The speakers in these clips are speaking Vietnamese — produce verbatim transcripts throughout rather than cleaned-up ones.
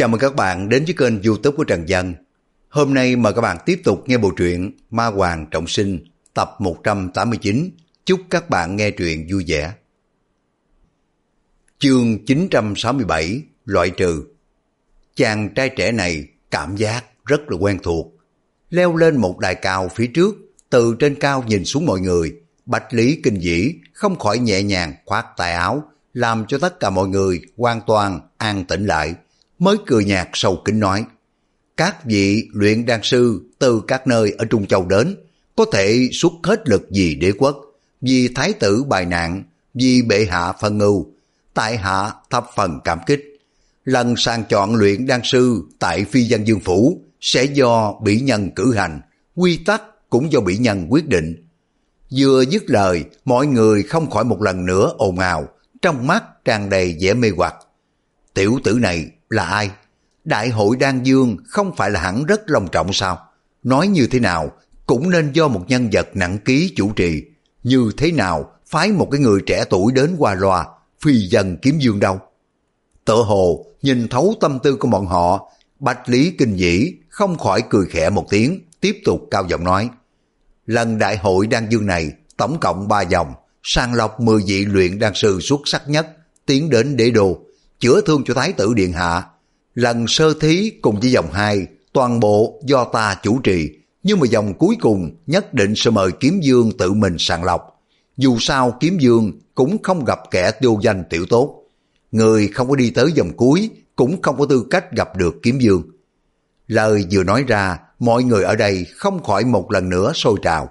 Chào mừng các bạn đến với kênh YouTube của Trần Dân. Hôm nay mời các bạn tiếp tục nghe bộ truyện Ma Hoàng Trọng Sinh tập một trăm tám mươi chín. Chúc các bạn nghe truyện vui vẻ. Chương chín trăm sáu mươi bảy, loại trừ. Chàng trai trẻ này cảm giác rất là quen thuộc. Leo lên một đài cao phía trước, từ trên cao nhìn xuống mọi người, Bách Lý Kinh Dĩ không khỏi nhẹ nhàng khoát tay áo, làm cho tất cả mọi người hoàn toàn an tĩnh lại, mới cười nhạt sâu kín nói: các vị luyện đan sư từ các nơi ở Trung Châu đến, có thể xuất hết lực vì đế quốc, vì thái tử bài nạn, vì bệ hạ phân ưu, tại hạ thập phần cảm kích. Lần sàng chọn luyện đan sư tại Phi Vân Dương Phủ sẽ do bỉ nhân cử hành, quy tắc cũng do bỉ nhân quyết định. Vừa dứt lời, mọi người không khỏi một lần nữa ồn ào, trong mắt tràn đầy vẻ mê hoặc. Tiểu tử này là ai? Đại hội Đan Dương không phải là hẳn rất long trọng sao? Nói như thế nào cũng nên do một nhân vật nặng ký chủ trì. Như thế nào phái một cái người trẻ tuổi đến qua loa, Phi Vân Kiếm Dương đâu? Tựa hồ nhìn thấu tâm tư của bọn họ, Bách Lý Kinh Dĩ không khỏi cười khẽ một tiếng, tiếp tục cao giọng nói: lần đại hội Đan Dương này tổng cộng ba vòng, sàng lọc mười vị luyện đan sư xuất sắc nhất tiến đến đế đô chữa thương cho thái tử điện hạ. Lần sơ thí cùng với vòng hai toàn bộ do ta chủ trì, nhưng mà vòng cuối cùng nhất định sẽ mời Kiếm Dương tự mình sàng lọc. Dù sao Kiếm Dương cũng không gặp kẻ vô danh tiểu tốt, người không có đi tới vòng cuối cũng không có tư cách gặp được Kiếm Dương. Lời vừa nói ra, mọi người ở đây không khỏi một lần nữa sôi trào.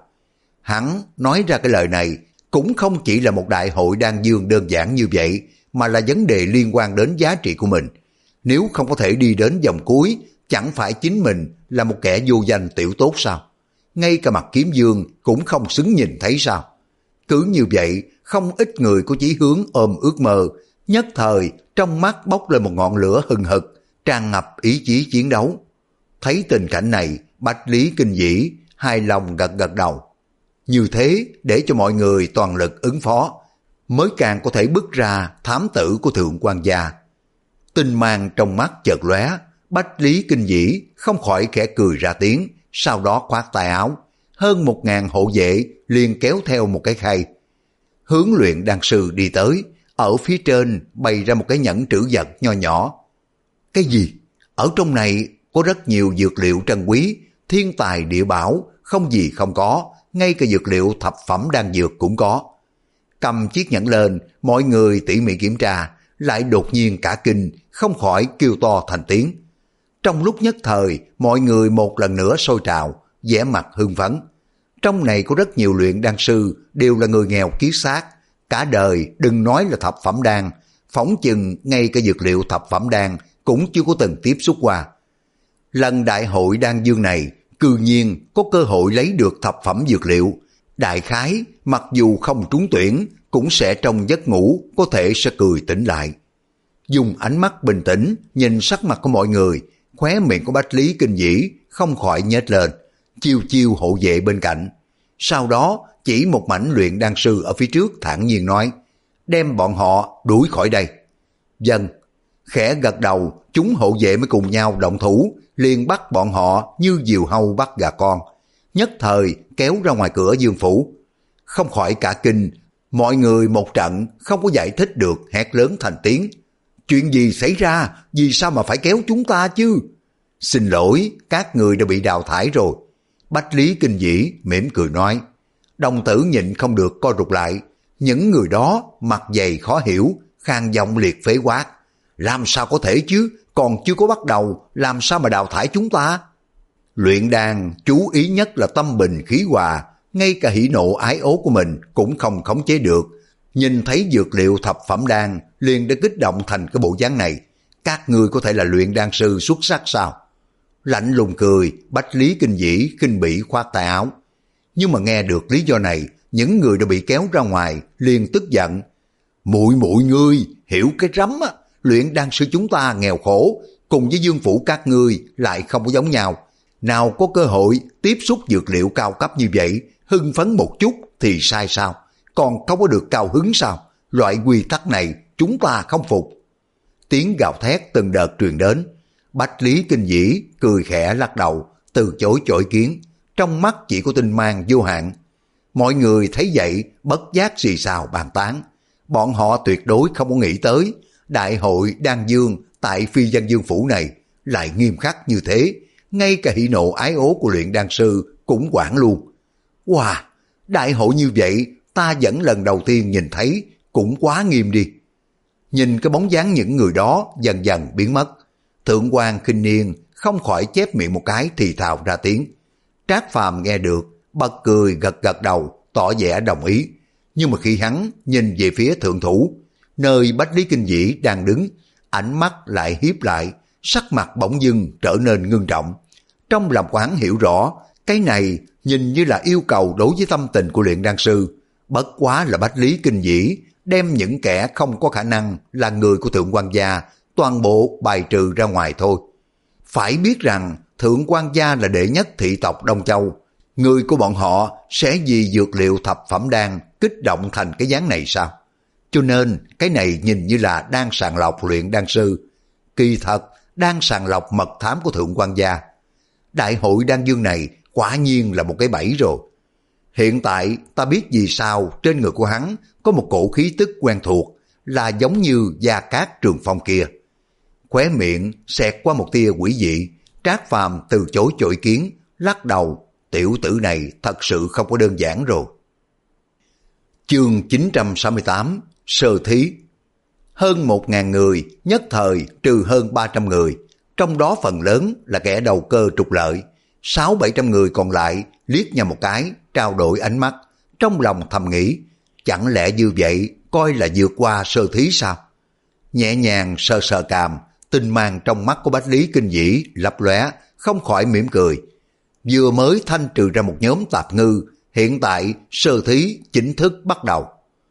Hắn nói ra cái lời này cũng không chỉ là một đại hội Đan Dương đơn giản như vậy, mà là vấn đề liên quan đến giá trị của mình. Nếu không có thể đi đến vòng cuối, chẳng phải chính mình là một kẻ vô danh tiểu tốt sao? Ngay cả mặt Kiếm Dương cũng không xứng nhìn thấy sao? Cứ như vậy, không ít người có chí hướng ôm ước mơ, nhất thời trong mắt bốc lên một ngọn lửa hừng hực, tràn ngập ý chí chiến đấu. Thấy tình cảnh này, Bách Lý Kinh Dĩ hài lòng gật gật đầu. Như thế để cho mọi người toàn lực ứng phó, mới càng có thể bước ra thám tử của Thượng quan gia. Tinh mang trong mắt chợt lóe, Bách Lý Kinh Dĩ không khỏi khẽ cười ra tiếng, sau đó khoát tay áo, hơn một ngàn hộ vệ liền kéo theo một cái khay. Hướng luyện đan sư đi tới, ở phía trên bày ra một cái nhẫn trữ vật nho nhỏ. Cái gì? Ở trong này có rất nhiều dược liệu trân quý, thiên tài địa bảo, không gì không có, ngay cả dược liệu thập phẩm đan dược cũng có. Cầm chiếc nhẫn lên, mọi người tỉ mỉ kiểm tra, lại đột nhiên cả kinh, không khỏi kêu to thành tiếng. Trong lúc nhất thời, mọi người một lần nữa sôi trào, vẻ mặt hưng phấn. Trong này có rất nhiều luyện đan sư, đều là người nghèo kiết xác, cả đời đừng nói là thập phẩm đan, phỏng chừng ngay cả dược liệu thập phẩm đan cũng chưa có từng tiếp xúc qua. Lần đại hội Đan Dương này, cư nhiên có cơ hội lấy được thập phẩm dược liệu. Đại khái, mặc dù không trúng tuyển, cũng sẽ trong giấc ngủ có thể sẽ cười tỉnh lại. Dùng ánh mắt bình tĩnh nhìn sắc mặt của mọi người, khóe miệng của Bách Lý Kinh Dĩ không khỏi nhếch lên, chiêu chiêu hộ vệ bên cạnh. Sau đó chỉ một mảnh luyện đan sư ở phía trước thản nhiên nói: đem bọn họ đuổi khỏi đây. Dân khẽ gật đầu, chúng hộ vệ mới cùng nhau động thủ, liền bắt bọn họ như diều hâu bắt gà con, nhất thời kéo ra ngoài cửa Dương phủ. Không khỏi cả kinh, mọi người một trận không có giải thích được, hét lớn thành tiếng: chuyện gì xảy ra, vì sao mà phải kéo chúng ta chứ? Xin lỗi, các người đã bị đào thải rồi. Bách Lý Kinh Dĩ mỉm cười nói. Đồng tử nhịn không được co rụt lại, những người đó mặt dày khó hiểu, khang giọng liệt phế quát: làm sao có thể chứ, còn chưa có bắt đầu, làm sao mà đào thải chúng ta? Luyện đan chú ý nhất là tâm bình khí hòa, ngay cả hỉ nộ ái ố của mình cũng không khống chế được. Nhìn thấy dược liệu thập phẩm đan liền đã kích động thành cái bộ dáng này. Các ngươi có thể là luyện đan sư xuất sắc sao? Lạnh lùng cười, Bách Lý Kinh Dĩ khinh bỉ khoát tay áo. Nhưng mà nghe được lý do này, những người đã bị kéo ra ngoài liền tức giận. Muội muội ngươi hiểu cái rắm á, luyện đan sư chúng ta nghèo khổ, cùng với Dương phủ các ngươi lại không có giống nhau. Nào có cơ hội tiếp xúc dược liệu cao cấp như vậy, hưng phấn một chút thì sai sao? Còn không có được cao hứng sao? Loại quy tắc này chúng ta không phục. Tiếng gào thét từng đợt truyền đến. Bách Lý Kinh Dĩ cười khẽ lắc đầu, từ chối chọi kiến, trong mắt chỉ có tinh mang vô hạn. Mọi người thấy vậy bất giác xì xào bàn tán. Bọn họ tuyệt đối không có nghĩ tới đại hội Đan Dương tại Phi Vân Dương Phủ này lại nghiêm khắc như thế, ngay cả hỉ nộ ái ố của luyện đan sư cũng quản luôn. Wow, đại hội như vậy ta vẫn lần đầu tiên nhìn thấy, cũng quá nghiêm đi. Nhìn cái bóng dáng những người đó dần dần biến mất, Thượng quan Khinh Niên không khỏi chép miệng một cái thì thào ra tiếng. Trác Phàm nghe được, bật cười gật gật đầu, tỏ vẻ đồng ý. Nhưng mà khi hắn nhìn về phía thượng thủ, nơi Bách Lý Kinh Dĩ đang đứng, ánh mắt lại hiếp lại, sắc mặt bỗng dưng trở nên ngưng trọng. Trong lòng của hắn hiểu rõ, cái này nhìn như là yêu cầu đối với tâm tình của luyện đan sư, bất quá là Bách Lý Kinh Dĩ đem những kẻ không có khả năng là người của Thượng quan gia toàn bộ bài trừ ra ngoài thôi. Phải biết rằng Thượng quan gia là đệ nhất thị tộc Đông Châu, người của bọn họ sẽ vì dược liệu thập phẩm đan kích động thành cái dáng này sao? Cho nên cái này nhìn như là đang sàng lọc luyện đan sư, kỳ thật đang sàng lọc mật thám của Thượng quan gia. Đại hội Đan Dương này quả nhiên là một cái bẫy rồi. Hiện tại ta biết vì sao trên người của hắn có một cổ khí tức quen thuộc, là giống như Gia Cát Trường Phong kia. Khóe miệng xẹt qua một tia quỷ dị, Trác Phàm từ chối chọi kiến, lắc đầu, tiểu tử này thật sự không có đơn giản rồi. Chương chín trăm sáu mươi tám, Sơ Thí. Hơn một ngàn người, nhất thời trừ hơn ba trăm người, trong đó phần lớn là kẻ đầu cơ trục lợi. Sáu bảy trăm người còn lại liếc nhau một cái, trao đổi ánh mắt, trong lòng thầm nghĩ, chẳng lẽ như vậy coi là vượt qua sơ thí sao? Nhẹ nhàng sờ sờ cằm, tinh mang trong mắt của Bách Lý Kinh Dĩ lấp lóe, không khỏi mỉm cười. Vừa mới thanh trừ ra một nhóm tạp ngư, hiện tại sơ thí chính thức bắt đầu.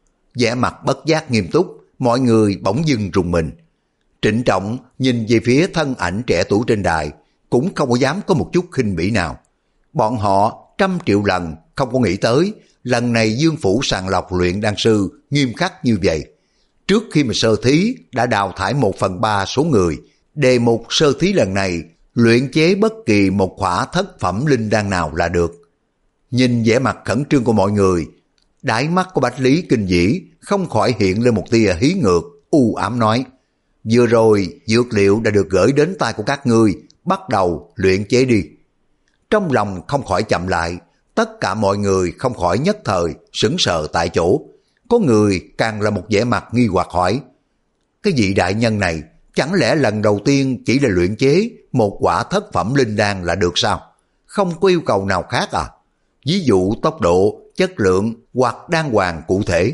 Vẻ mặt bất giác nghiêm túc, mọi người bỗng dưng rùng mình. Trịnh trọng nhìn về phía thân ảnh trẻ tuổi trên đài, cũng không có dám có một chút khinh bỉ nào. Bọn họ trăm triệu lần không có nghĩ tới lần này Dương Phủ sàng lọc luyện đan sư nghiêm khắc như vậy. Trước khi mà sơ thí đã đào thải một phần ba số người, đề mục sơ thí lần này luyện chế bất kỳ một khỏa thất phẩm linh đan nào là được. Nhìn vẻ mặt khẩn trương của mọi người, đáy mắt của Bách Lý Kinh Dĩ không khỏi hiện lên một tia hí ngược, u ám nói, vừa rồi dược liệu đã được gửi đến tay của các ngươi, bắt đầu luyện chế đi. Trong lòng không khỏi chậm lại, tất cả mọi người không khỏi nhất thời sững sờ tại chỗ. Có người càng là một vẻ mặt nghi hoặc hỏi, cái vị đại nhân này chẳng lẽ lần đầu tiên chỉ là luyện chế một quả thất phẩm linh đan là được sao? Không có yêu cầu nào khác à? Ví dụ tốc độ, chất lượng hoặc đan hoàng cụ thể.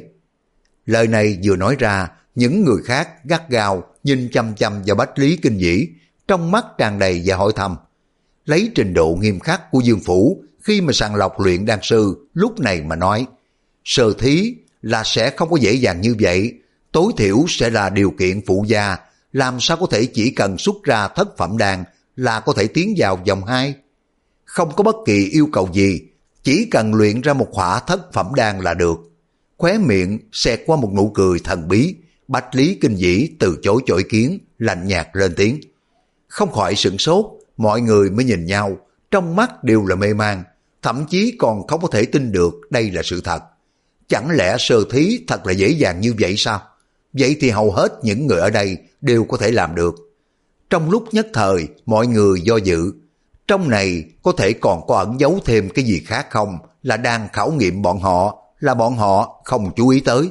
Lời này vừa nói ra, những người khác gắt gao nhìn chăm chăm vào Bách Lý Kinh Dĩ, trong mắt tràn đầy và hỏi thầm. Lấy trình độ nghiêm khắc của Dương Phủ khi mà sàng lọc luyện đan sư lúc này mà nói, sơ thí là sẽ không có dễ dàng như vậy, tối thiểu sẽ là điều kiện phụ gia, làm sao có thể chỉ cần xuất ra thất phẩm đan là có thể tiến vào vòng hai. Không có bất kỳ yêu cầu gì, chỉ cần luyện ra một khỏa thất phẩm đan là được. Khóe miệng xẹt qua một nụ cười thần bí, Bách Lý Kinh Dĩ từ chối chọi kiến, lạnh nhạt lên tiếng. Không khỏi sửng sốt, mọi người mới nhìn nhau, trong mắt đều là mê man, thậm chí còn không có thể tin được đây là sự thật. Chẳng lẽ sơ thí thật là dễ dàng như vậy sao? Vậy thì hầu hết những người ở đây đều có thể làm được. Trong lúc nhất thời, mọi người do dự. Trong này có thể còn có ẩn giấu thêm cái gì khác không, là đang khảo nghiệm bọn họ, là bọn họ không chú ý tới.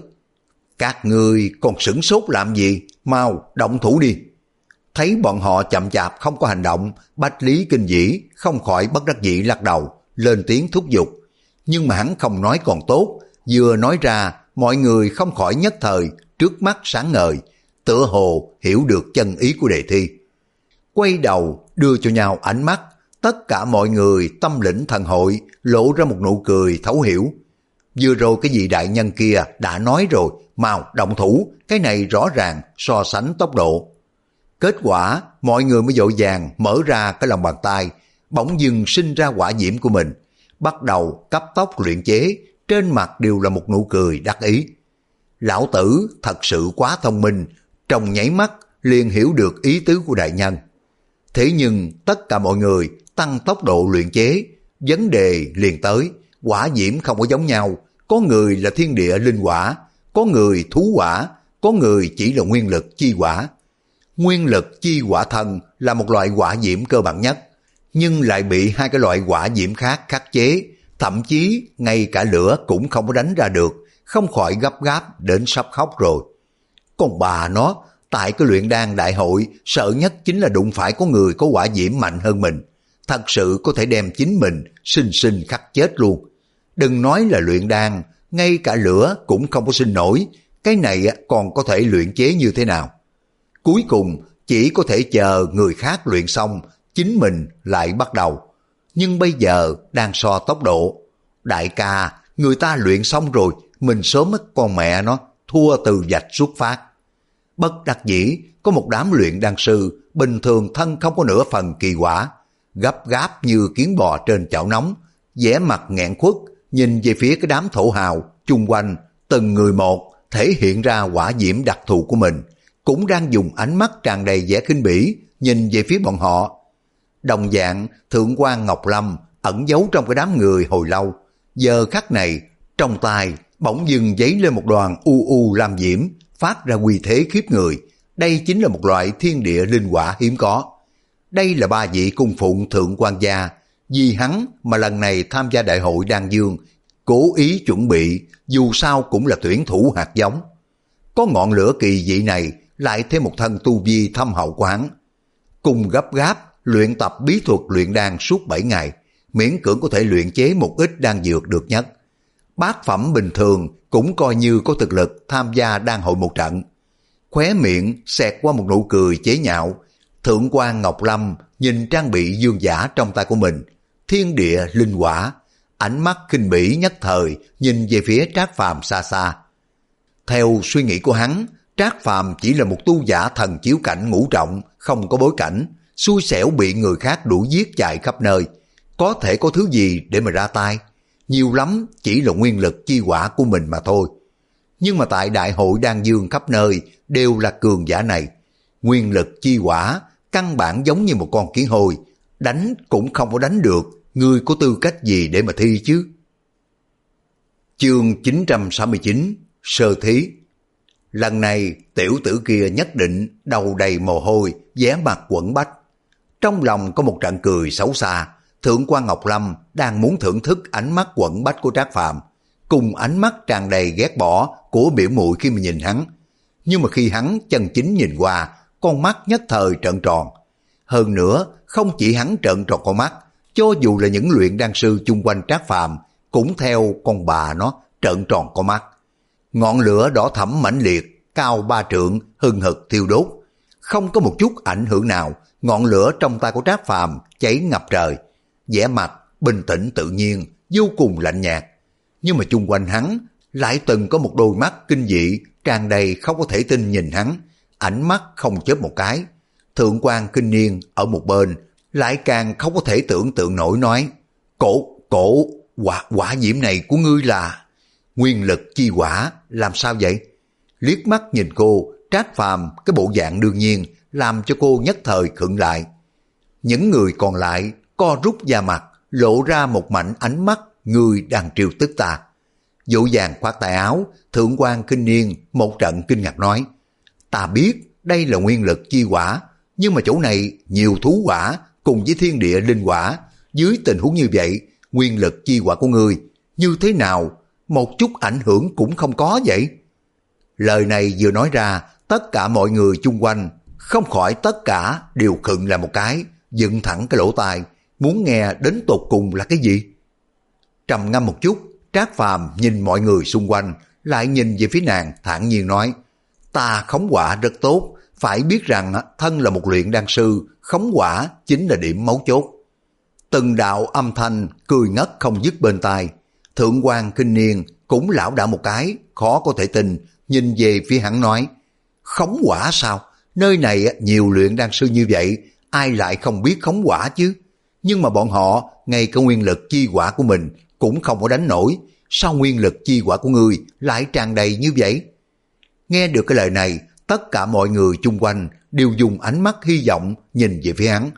Các ngươi còn sửng sốt làm gì? Mau, động thủ đi. Thấy bọn họ chậm chạp không có hành động, Bách Lý Kinh Dĩ không khỏi bất đắc dĩ lắc đầu, lên tiếng thúc giục. Nhưng mà hắn không nói còn tốt, vừa nói ra, mọi người không khỏi nhất thời, trước mắt sáng ngời, tựa hồ hiểu được chân ý của đề thi. Quay đầu, đưa cho nhau ánh mắt, tất cả mọi người tâm lĩnh thần hội, lộ ra một nụ cười thấu hiểu. Vừa rồi cái vị đại nhân kia đã nói rồi, mau động thủ, cái này rõ ràng so sánh tốc độ. Kết quả, mọi người mới vội vàng mở ra cái lòng bàn tay, bỗng dưng sinh ra hỏa diễm của mình, bắt đầu cấp tốc luyện chế, trên mặt đều là một nụ cười đắc ý. Lão tử thật sự quá thông minh, trong nháy mắt liền hiểu được ý tứ của đại nhân. Thế nhưng tất cả mọi người tăng tốc độ luyện chế, vấn đề liền tới, hỏa diễm không có giống nhau, có người là thiên địa linh hỏa, có người thú hỏa, có người chỉ là nguyên lực chi hỏa. Nguyên lực chi hỏa thân là một loại hỏa diễm cơ bản nhất, nhưng lại bị hai cái loại hỏa diễm khác khắc chế, thậm chí ngay cả lửa cũng không có đánh ra được, không khỏi gấp gáp đến sắp khóc rồi. Còn bà nó, tại cái luyện đan đại hội, sợ nhất chính là đụng phải có người có hỏa diễm mạnh hơn mình, thật sự có thể đem chính mình sinh sinh khắc chết luôn. Đừng nói là luyện đan, ngay cả lửa cũng không có sinh nổi, cái này còn có thể luyện chế như thế nào? Cuối cùng chỉ có thể chờ người khác luyện xong, chính mình lại bắt đầu. Nhưng bây giờ đang so tốc độ. Đại ca, người ta luyện xong rồi, mình sớm mất con mẹ nó, thua từ vạch xuất phát. Bất đắc dĩ, có một đám luyện đan sư, bình thường thân không có nửa phần kỳ quả, gấp gáp như kiến bò trên chảo nóng, vẻ mặt nghẹn khuất, nhìn về phía cái đám thổ hào, chung quanh, từng người một, thể hiện ra hỏa diễm đặc thù của mình, cũng đang dùng ánh mắt tràn đầy vẻ khinh bỉ, nhìn về phía bọn họ. Đồng dạng, Thượng quan Ngọc Lâm ẩn giấu trong cái đám người hồi lâu, giờ khắc này, trong tay bỗng dưng giấy lên một đoàn u u lam diễm, phát ra uy thế khiếp người. Đây chính là một loại thiên địa linh hỏa hiếm có. Đây là ba vị cung phụng Thượng quan gia, vì hắn mà lần này tham gia đại hội Đan Dương, cố ý chuẩn bị, dù sao cũng là tuyển thủ hạt giống. Có ngọn lửa kỳ dị này, lại thêm một thân tu vi thâm hậu của hắn. Cùng gấp gáp, luyện tập bí thuật luyện đan suốt bảy ngày, miễn cưỡng có thể luyện chế một ít đan dược được nhất. Bát phẩm bình thường cũng coi như có thực lực tham gia đan hội một trận. Khóe miệng xẹt qua một nụ cười chế nhạo, Thượng quan Ngọc Lâm nhìn trang bị dương giả trong tay của mình, thiên địa linh hỏa, ánh mắt khinh bỉ nhất thời nhìn về phía Trác Phàm xa xa. Theo suy nghĩ của hắn, Trác Phàm chỉ là một tu giả thần chiếu cảnh ngũ trọng, không có bối cảnh, xui xẻo bị người khác đuổi giết chạy khắp nơi, có thể có thứ gì để mà ra tay, nhiều lắm chỉ là nguyên lực chi hỏa của mình mà thôi. Nhưng mà tại đại hội Đan Dương khắp nơi đều là cường giả này, nguyên lực chi hỏa căn bản giống như một con kiến hôi, đánh cũng không có đánh được, ngươi có tư cách gì để mà thi chứ? Chương chín trăm sáu mươi chín, sơ thí. Lần này tiểu tử kia nhất định đầu đầy mồ hôi, vẻ mặt quẫn bách. Trong lòng có một trận cười xấu xa, Thượng quan Ngọc Lâm đang muốn thưởng thức ánh mắt quẫn bách của Trác Phàm, cùng ánh mắt tràn đầy ghét bỏ của biểu muội khi mà nhìn hắn. Nhưng mà khi hắn chân chính nhìn qua, con mắt nhất thời trợn tròn. Hơn nữa, không chỉ hắn trợn tròn con mắt, cho dù là những luyện đan sư chung quanh Trác Phàm cũng theo con bà nó trợn tròn con mắt. Ngọn lửa đỏ thẫm mãnh liệt, cao ba trượng, hừng hực thiêu đốt. Không có một chút ảnh hưởng nào, ngọn lửa trong tay của Trác Phàm cháy ngập trời. Vẻ mặt bình tĩnh tự nhiên, vô cùng lạnh nhạt. Nhưng mà chung quanh hắn lại từng có một đôi mắt kinh dị, tràn đầy không có thể tin nhìn hắn, ánh mắt không chớp một cái. Thượng quan Kinh Niên ở một bên lại càng không có thể tưởng tượng nổi, nói: Cổ, cổ, quả, quả diễm này của ngươi là nguyên lực chi hỏa, làm sao vậy? Liếc mắt nhìn cô, Trác Phàm cái bộ dạng đương nhiên làm cho cô nhất thời khựng lại. Những người còn lại co rút da mặt, lộ ra một mảnh ánh mắt người đang trêu tức ta. Dỗ dàng khoát tay áo, Thượng quan Kinh Niên một trận kinh ngạc nói: Ta biết đây là nguyên lực chi hỏa, nhưng mà chỗ này nhiều thú hỏa cùng với thiên địa linh hỏa, dưới tình huống như vậy, nguyên lực chi hỏa của ngươi như thế nào một chút ảnh hưởng cũng không có vậy? Lời này vừa nói ra, tất cả mọi người chung quanh không khỏi tất cả đều khựng lại một cái, dựng thẳng cái lỗ tai, muốn nghe đến tột cùng là cái gì. Trầm ngâm một chút, Trác Phàm nhìn mọi người xung quanh, lại nhìn về phía nàng thản nhiên nói: Ta khống hỏa rất tốt, phải biết rằng thân là một luyện đan sư, khống hỏa chính là điểm mấu chốt. Từng đạo âm thanh cười ngất không dứt bên tai. Thượng quan Kinh Niên cũng lão đảo một cái, khó có thể tin, nhìn về phía hắn nói: Khống hỏa sao? Nơi này nhiều luyện đan sư như vậy, ai lại không biết khống hỏa chứ? Nhưng mà bọn họ ngay cả nguyên lực chi hỏa của mình cũng không có đánh nổi, sao nguyên lực chi hỏa của ngươi lại tràn đầy như vậy? Nghe được cái lời này, tất cả mọi người chung quanh đều dùng ánh mắt hy vọng nhìn về phía hắn,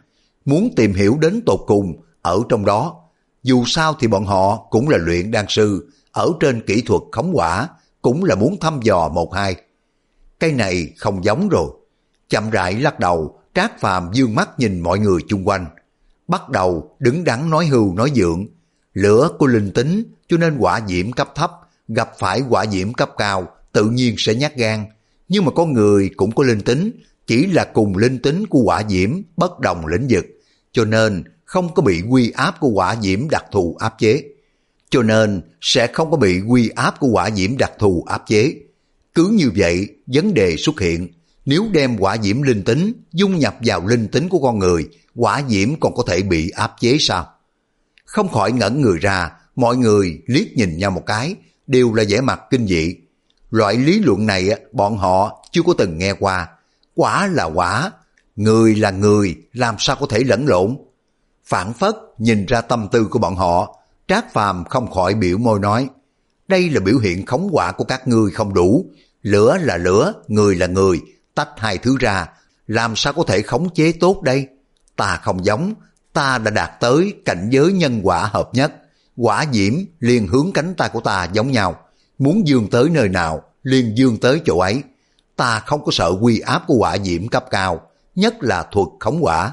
muốn tìm hiểu đến tột cùng ở trong đó. Dù sao thì bọn họ cũng là luyện đan sư, ở trên kỹ thuật khống hỏa, cũng là muốn thăm dò một hai. Cái này không giống rồi. Chậm rãi lắc đầu, Trác Phàm dương mắt nhìn mọi người chung quanh. Bắt đầu đứng đắn nói hưu nói dượng. Lửa của linh tính cho nên hỏa diễm cấp thấp, gặp phải hỏa diễm cấp cao tự nhiên sẽ nhát gan. Nhưng mà có người cũng có linh tính, chỉ là cùng linh tính của hỏa diễm bất đồng lĩnh vực, cho nên không có bị uy áp của hỏa diễm đặc thù áp chế. Cho nên sẽ không có bị uy áp của hỏa diễm đặc thù áp chế. Cứ như vậy, vấn đề xuất hiện, nếu đem hỏa diễm linh tính dung nhập vào linh tính của con người, hỏa diễm còn có thể bị áp chế sao? Không khỏi ngẩn người ra, mọi người liếc nhìn nhau một cái, đều là vẻ mặt kinh dị. Loại lý luận này bọn họ chưa có từng nghe qua. Quả là quả, người là người, làm sao có thể lẫn lộn? Phản phất nhìn ra tâm tư của bọn họ, Trác Phàm không khỏi biểu môi nói, đây là biểu hiện khống hỏa của các ngươi không đủ, lửa là lửa, người là người, tách hai thứ ra, làm sao có thể khống chế tốt đây? Ta không giống, ta đã đạt tới cảnh giới nhân quả hợp nhất, hỏa diễm liền hướng cánh tay của ta giống nhau, muốn dương tới nơi nào liền dương tới chỗ ấy. Ta không có sợ uy áp của hỏa diễm cấp cao, nhất là thuật khống hỏa.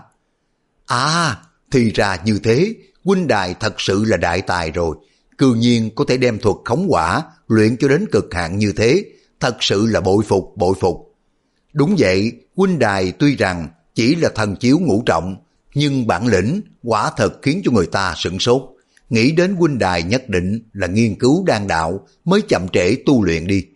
À, thì ra như thế, huynh đài thật sự là đại tài rồi, cư nhiên có thể đem thuật khống hỏa luyện cho đến cực hạn như thế, thật sự là bội phục bội phục. Đúng vậy, huynh đài tuy rằng chỉ là thần chiếu ngũ trọng, nhưng bản lĩnh quả thật khiến cho người ta sửng sốt. Nghĩ đến huynh đài nhất định là nghiên cứu đan đạo mới chậm trễ tu luyện đi.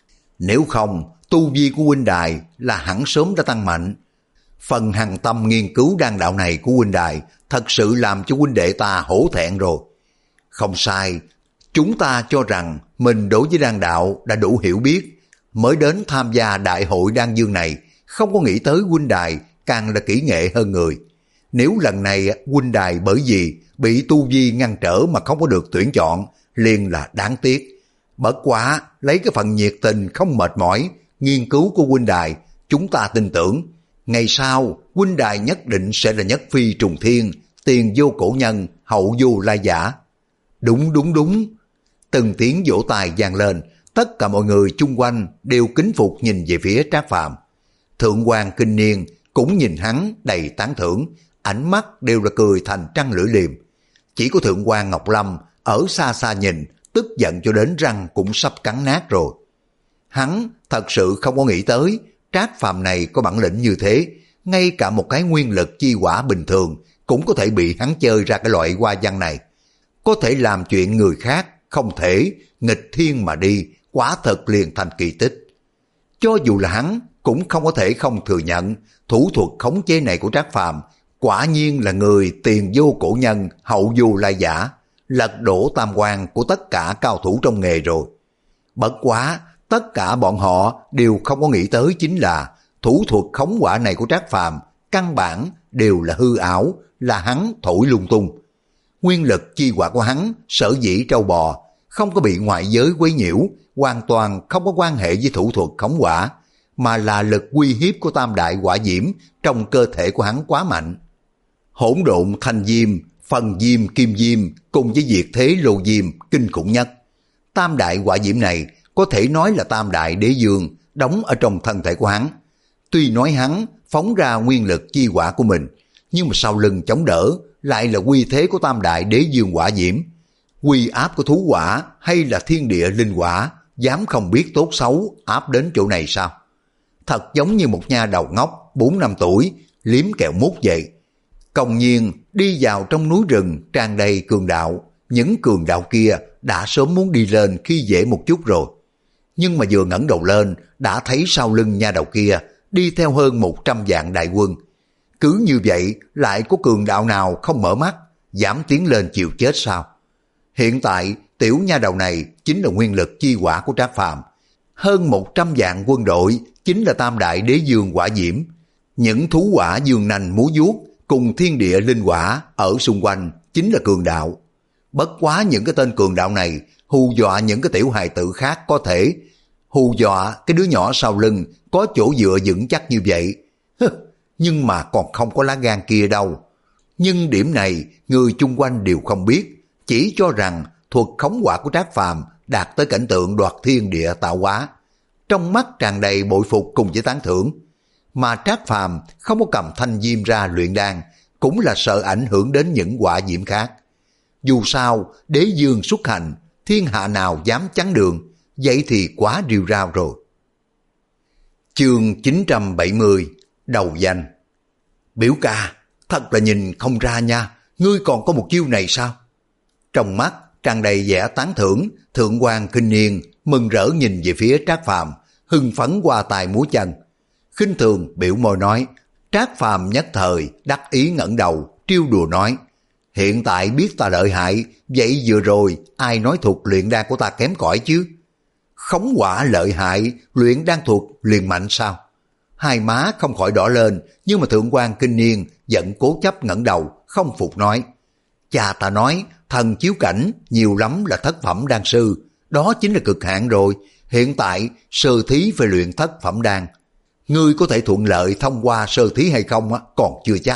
Nếu không, tu vi của huynh đài là hẳn sớm đã tăng mạnh. Phần hằng tâm nghiên cứu đan đạo này của huynh đài thật sự làm cho huynh đệ ta hổ thẹn rồi. Không sai, chúng ta cho rằng mình đối với đan đạo đã đủ hiểu biết, mới đến tham gia đại hội đan dương này, không có nghĩ tới huynh đài càng là kỹ nghệ hơn người. Nếu lần này huynh đài bởi vì bị tu vi ngăn trở mà không có được tuyển chọn, liền là đáng tiếc. Bất quá, lấy cái phần nhiệt tình không mệt mỏi, nghiên cứu của huynh đài, chúng ta tin tưởng, ngày sau huynh đài nhất định sẽ là nhất phi trùng thiên, tiền vô cổ nhân, hậu vô lai giả. Đúng đúng đúng. Từng tiếng vỗ tay vang lên, tất cả mọi người chung quanh đều kính phục nhìn về phía Trác Phàm. Thượng quan Kinh Niên cũng nhìn hắn đầy tán thưởng, ánh mắt đều là cười thành trăng lưỡi liềm. Chỉ có Thượng quan Ngọc Lâm ở xa xa nhìn, tức giận cho đến răng cũng sắp cắn nát rồi. Hắn thật sự không có nghĩ tới Trác Phàm này có bản lĩnh như thế, ngay cả một cái nguyên lực chi hỏa bình thường cũng có thể bị hắn chơi ra cái loại hoa văn này. Có thể làm chuyện người khác không thể, nghịch thiên mà đi, quả thật liền thành kỳ tích. Cho dù là hắn cũng không có thể không thừa nhận thủ thuật khống chế này của Trác Phàm quả nhiên là người tiền vô cổ nhân, hậu vô lai giả, lật đổ tam quan của tất cả cao thủ trong nghề rồi. Bất quá, tất cả bọn họ đều không có nghĩ tới chính là thủ thuật khống hỏa này của Trác Phàm căn bản đều là hư ảo, là hắn thổi lung tung. Nguyên lực chi hỏa của hắn sở dĩ trâu bò, không có bị ngoại giới quấy nhiễu, hoàn toàn không có quan hệ với thủ thuật khống hỏa, mà là lực uy hiếp của tam đại hỏa diễm trong cơ thể của hắn quá mạnh. Hỗn độn thanh diêm, phần diêm kim diêm cùng với diệt thế lô diêm kinh khủng nhất. Tam đại hỏa diễm này có thể nói là tam đại đế dương đóng ở trong thân thể của hắn. Tuy nói hắn phóng ra nguyên lực chi hỏa của mình, nhưng mà sau lưng chống đỡ lại là uy thế của tam đại đế dương hỏa diễm. Uy áp của thú hỏa hay là thiên địa linh hỏa, dám không biết tốt xấu áp đến chỗ này sao? Thật giống như một nha đầu ngốc bốn năm tuổi liếm kẹo mút vậy. Công nhiên đi vào trong núi rừng tràn đầy cường đạo, những cường đạo kia đã sớm muốn đi lên khi dễ một chút rồi. Nhưng mà vừa ngẩng đầu lên đã thấy sau lưng nha đầu kia đi theo hơn một trăm vạn đại quân. Cứ như vậy lại có cường đạo nào không mở mắt, dám tiến lên chịu chết sao? Hiện tại tiểu nha đầu này chính là nguyên lực chi hỏa của Trác Phàm. Hơn một trăm vạn quân đội chính là tam đại đế dương hỏa diễm. Những thú hỏa dương nanh múa vuốt cùng thiên địa linh hỏa ở xung quanh chính là cường đạo. Bất quá những cái tên cường đạo này hù dọa những cái tiểu hài tử khác có thể, hù dọa cái đứa nhỏ sau lưng có chỗ dựa vững chắc như vậy. Nhưng mà còn không có lá gan kia đâu. Nhưng điểm này người chung quanh đều không biết, chỉ cho rằng thuật khống hỏa của Trác Phàm đạt tới cảnh tượng đoạt thiên địa tạo hóa. Trong mắt tràn đầy bội phục cùng với tán thưởng. Mà Trác Phàm không có cầm thanh diêm ra luyện đan, cũng là sợ ảnh hưởng đến những hỏa diễm khác. Dù sao, đế dương xuất hành, thiên hạ nào dám chắn đường, vậy thì quá rìu rao rồi. Chương chín trăm bảy mươi, đầu danh. Biểu ca, thật là nhìn không ra nha, ngươi còn có một chiêu này sao? Trong mắt tràn đầy vẻ tán thưởng, Thượng quan Kinh Niên mừng rỡ nhìn về phía Trác Phàm, hưng phấn qua tài múa chân. Khinh thường biểu môi nói. Trác Phàm nhất thời đắc ý ngẩng đầu, trêu đùa nói: hiện tại biết ta lợi hại, vậy vừa rồi ai nói thuật luyện đan của ta kém cỏi chứ? Khống hỏa lợi hại, luyện đan thuật liền mạnh sao? Hai má không khỏi đỏ lên, nhưng mà Thượng quan Kinh Niên vẫn cố chấp ngẩng đầu, không phục nói: cha ta nói thần chiếu cảnh nhiều lắm là thất phẩm đan sư, đó chính là cực hạn rồi. Hiện tại sơ thí phải luyện thất phẩm đan, ngươi có thể thuận lợi thông qua sơ thí hay không á, còn chưa chắc.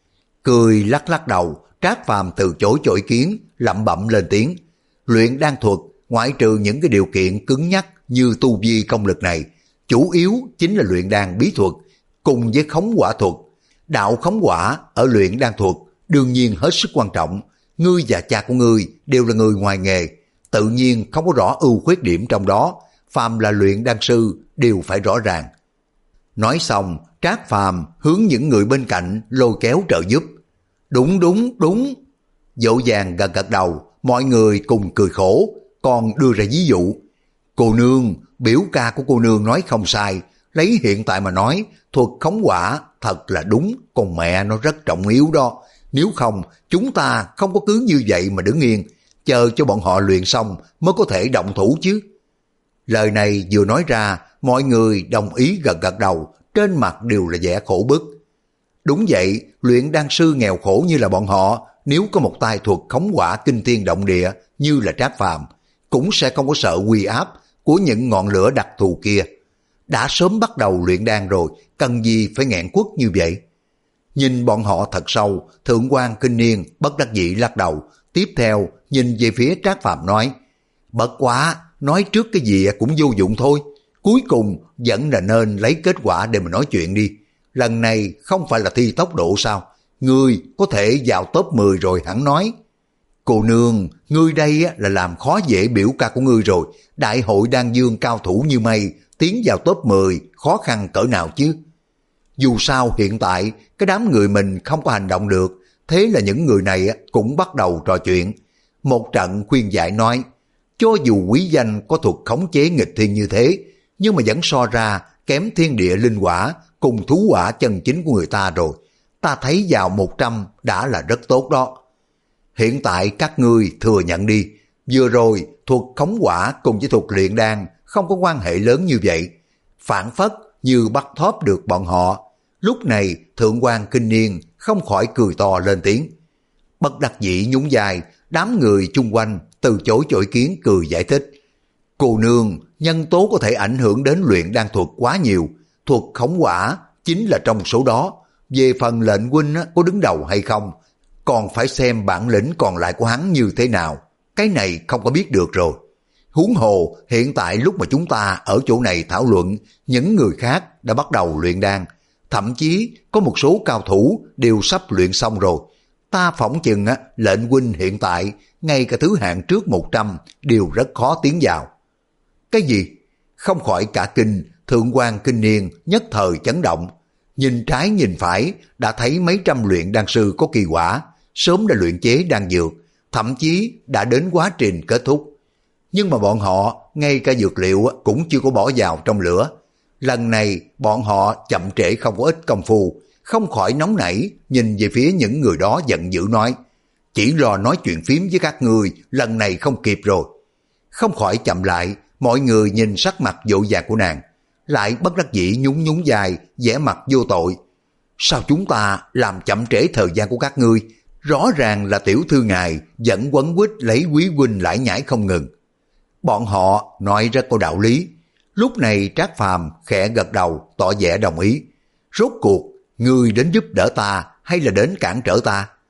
Cười lắc lắc đầu, Trác Phàm từ chối cho ý kiến, lẩm bẩm lên tiếng: luyện đan thuật ngoại trừ những cái điều kiện cứng nhắc như tu vi công lực này, chủ yếu chính là luyện đan bí thuật cùng với khống hỏa thuật. Đạo khống hỏa ở luyện đan thuật đương nhiên hết sức quan trọng. Ngươi và cha của ngươi đều là người ngoài nghề, tự nhiên không có rõ ưu khuyết điểm trong đó, phàm là luyện đan sư đều phải rõ ràng. Nói xong, Trác Phàm hướng những người bên cạnh lôi kéo trợ giúp. Đúng đúng đúng. Dỗ dàng gật gật đầu, mọi người cùng cười khổ, còn đưa ra ví dụ. Cô nương, biểu ca của cô nương nói không sai, lấy hiện tại mà nói, thuật khống hỏa thật là đúng, còn mẹ nó rất trọng yếu đó. Nếu không, chúng ta không có cứ như vậy mà đứng yên, chờ cho bọn họ luyện xong mới có thể động thủ chứ. Lời này vừa nói ra, mọi người đồng ý gật gật đầu, trên mặt đều là vẻ khổ bức. Đúng vậy, luyện đan sư nghèo khổ như là bọn họ, nếu có một tài thuật khống hỏa kinh thiên động địa như là Trác Phàm, cũng sẽ không có sợ uy áp của những ngọn lửa đặc thù kia. Đã sớm bắt đầu luyện đan rồi, cần gì phải nghẹn quất như vậy? Nhìn bọn họ thật sâu, Thượng quan Kinh Niên bất đắc dĩ lắc đầu, tiếp theo nhìn về phía Trác Phàm nói: bất quá, nói trước cái gì cũng vô dụng thôi, cuối cùng vẫn là nên lấy kết quả để mà nói chuyện đi. Lần này không phải là thi tốc độ sao? Ngươi có thể vào top mười rồi hẳn nói. Cô nương, ngươi đây là làm khó dễ biểu ca của ngươi rồi. Đại hội đan dương cao thủ như mây, tiến vào top mười khó khăn cỡ nào chứ? Dù sao hiện tại cái đám người mình không có hành động được, thế là những người này cũng bắt đầu trò chuyện. Một trận khuyên giải nói, cho dù quý danh có thuật khống chế nghịch thiên như thế, nhưng mà vẫn so ra kém thiên địa linh hỏa cùng thú hỏa chân chính của người ta rồi. Ta thấy vào một trăm đã là rất tốt đó. Hiện tại các ngươi thừa nhận đi, vừa rồi thuật khống hỏa cùng với thuật luyện đan không có quan hệ lớn như vậy. Phản phất như bắt thóp được bọn họ. Lúc này Thượng quan Kinh Niên không khỏi cười to lên tiếng. Bất đắc dĩ nhún vai, đám người chung quanh từ chối cho ý kiến cười giải thích. Cô nương, nhân tố có thể ảnh hưởng đến luyện đan thuật quá nhiều, thuật khống hỏa chính là trong số đó. Về phần lệnh huynh có đứng đầu hay không, còn phải xem bản lĩnh còn lại của hắn như thế nào. Cái này không có biết được rồi. Huống hồ, hiện tại lúc mà chúng ta ở chỗ này thảo luận, những người khác đã bắt đầu luyện đan. Thậm chí có một số cao thủ đều sắp luyện xong rồi. Ta phỏng chừng á, lệnh huynh hiện tại, ngay cả thứ hạng trước một trăm đều rất khó tiến vào. Cái gì? Không khỏi cả kinh, Thượng quan Kinh Niên nhất thời chấn động. Nhìn trái nhìn phải, đã thấy mấy trăm luyện đan sư có kỳ quả, sớm đã luyện chế đan dược, thậm chí đã đến quá trình kết thúc. Nhưng mà bọn họ, ngay cả dược liệu cũng chưa có bỏ vào trong lửa. Lần này, bọn họ chậm trễ không có ít công phu, không khỏi nóng nảy, nhìn về phía những người đó giận dữ nói, chỉ lo nói chuyện phím với các ngươi, lần này không kịp rồi. Không khỏi chậm lại, mọi người nhìn sắc mặt vội vàng của nàng, lại bất đắc dĩ nhún nhún vai, vẻ mặt vô tội. Sao chúng ta làm chậm trễ thời gian của các ngươi? Rõ ràng là tiểu thư ngài vẫn quấn quýt lấy quý huynh lải nhải không ngừng. Bọn họ nói rất có đạo lý. Lúc này Trác Phàm khẽ gật đầu tỏ vẻ đồng ý. Rốt cuộc, ngươi đến giúp đỡ ta hay là đến cản trở ta?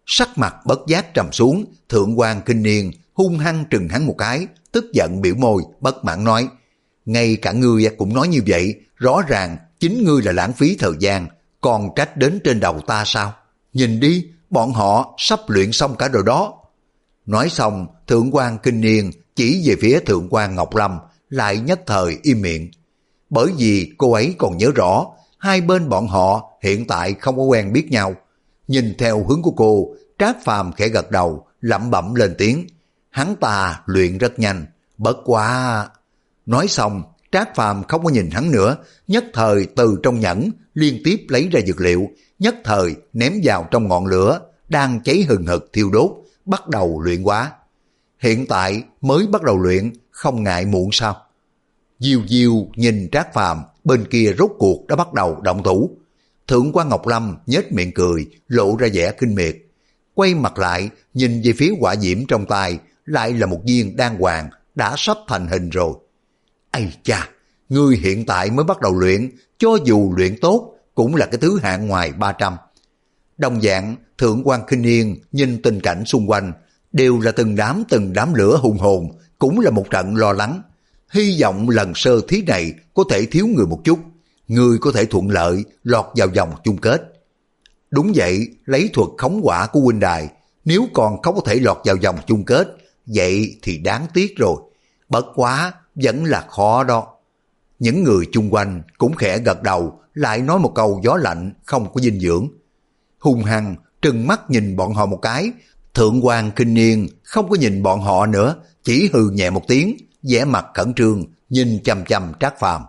sắc mặt bất giác trầm xuống. Thượng quan Kinh Niên hung hăng trừng hắn một cái, tức giận biểu môi, bất mãn nói: ngay cả ngươi cũng nói như vậy, rõ ràng chính ngươi là lãng phí thời gian, còn trách đến trên đầu ta sao? Nhìn đi, bọn họ sắp luyện xong cả rồi đó. Nói xong, Thượng quan Kinh Niên chỉ về phía Thượng quan Ngọc Lâm, lại nhất thời im miệng. Bởi vì cô ấy còn nhớ rõ, hai bên bọn họ hiện tại không có quen biết nhau. Nhìn theo hướng của cô, Trác Phàm khẽ gật đầu, lẩm bẩm lên tiếng: hắn ta luyện rất nhanh, bất quá... Nói xong, Trác Phàm không có nhìn hắn nữa, nhất thời từ trong nhẫn liên tiếp lấy ra dược liệu, nhất thời ném vào trong ngọn lửa đang cháy hừng hực thiêu đốt, bắt đầu luyện hóa. Hiện tại mới bắt đầu luyện, không ngại muộn sao? Diêu Diêu nhìn Trác Phàm, bên kia rốt cuộc đã bắt đầu động thủ. Thượng quan Ngọc Lâm nhếch miệng cười, lộ ra vẻ kinh miệt. Quay mặt lại, nhìn về phía hỏa diễm trong tay, lại là một viên đan hoàng đã sắp thành hình rồi. Ây cha, ngươi hiện tại mới bắt đầu luyện, cho dù luyện tốt cũng là cái thứ hạng ngoài ba trăm. Đồng dạng, Thượng quan Kinh Niên nhìn tình cảnh xung quanh, đều là từng đám từng đám lửa hùng hồn, cũng là một trận lo lắng. Hy vọng lần sơ thí này có thể thiếu người một chút, người có thể thuận lợi lọt vào vòng chung kết. Đúng vậy, lấy thuật khống hỏa của huynh đài, nếu còn không có thể lọt vào vòng chung kết, vậy thì đáng tiếc rồi. Bất quá, vẫn là khó đó. Những người chung quanh cũng khẽ gật đầu, lại nói một câu gió lạnh không có dinh dưỡng. Hung hăng trừng mắt nhìn bọn họ một cái, Thượng quan Kinh Niên không có nhìn bọn họ nữa, chỉ hừ nhẹ một tiếng, vẻ mặt khẩn trương nhìn chằm chằm Trác Phàm.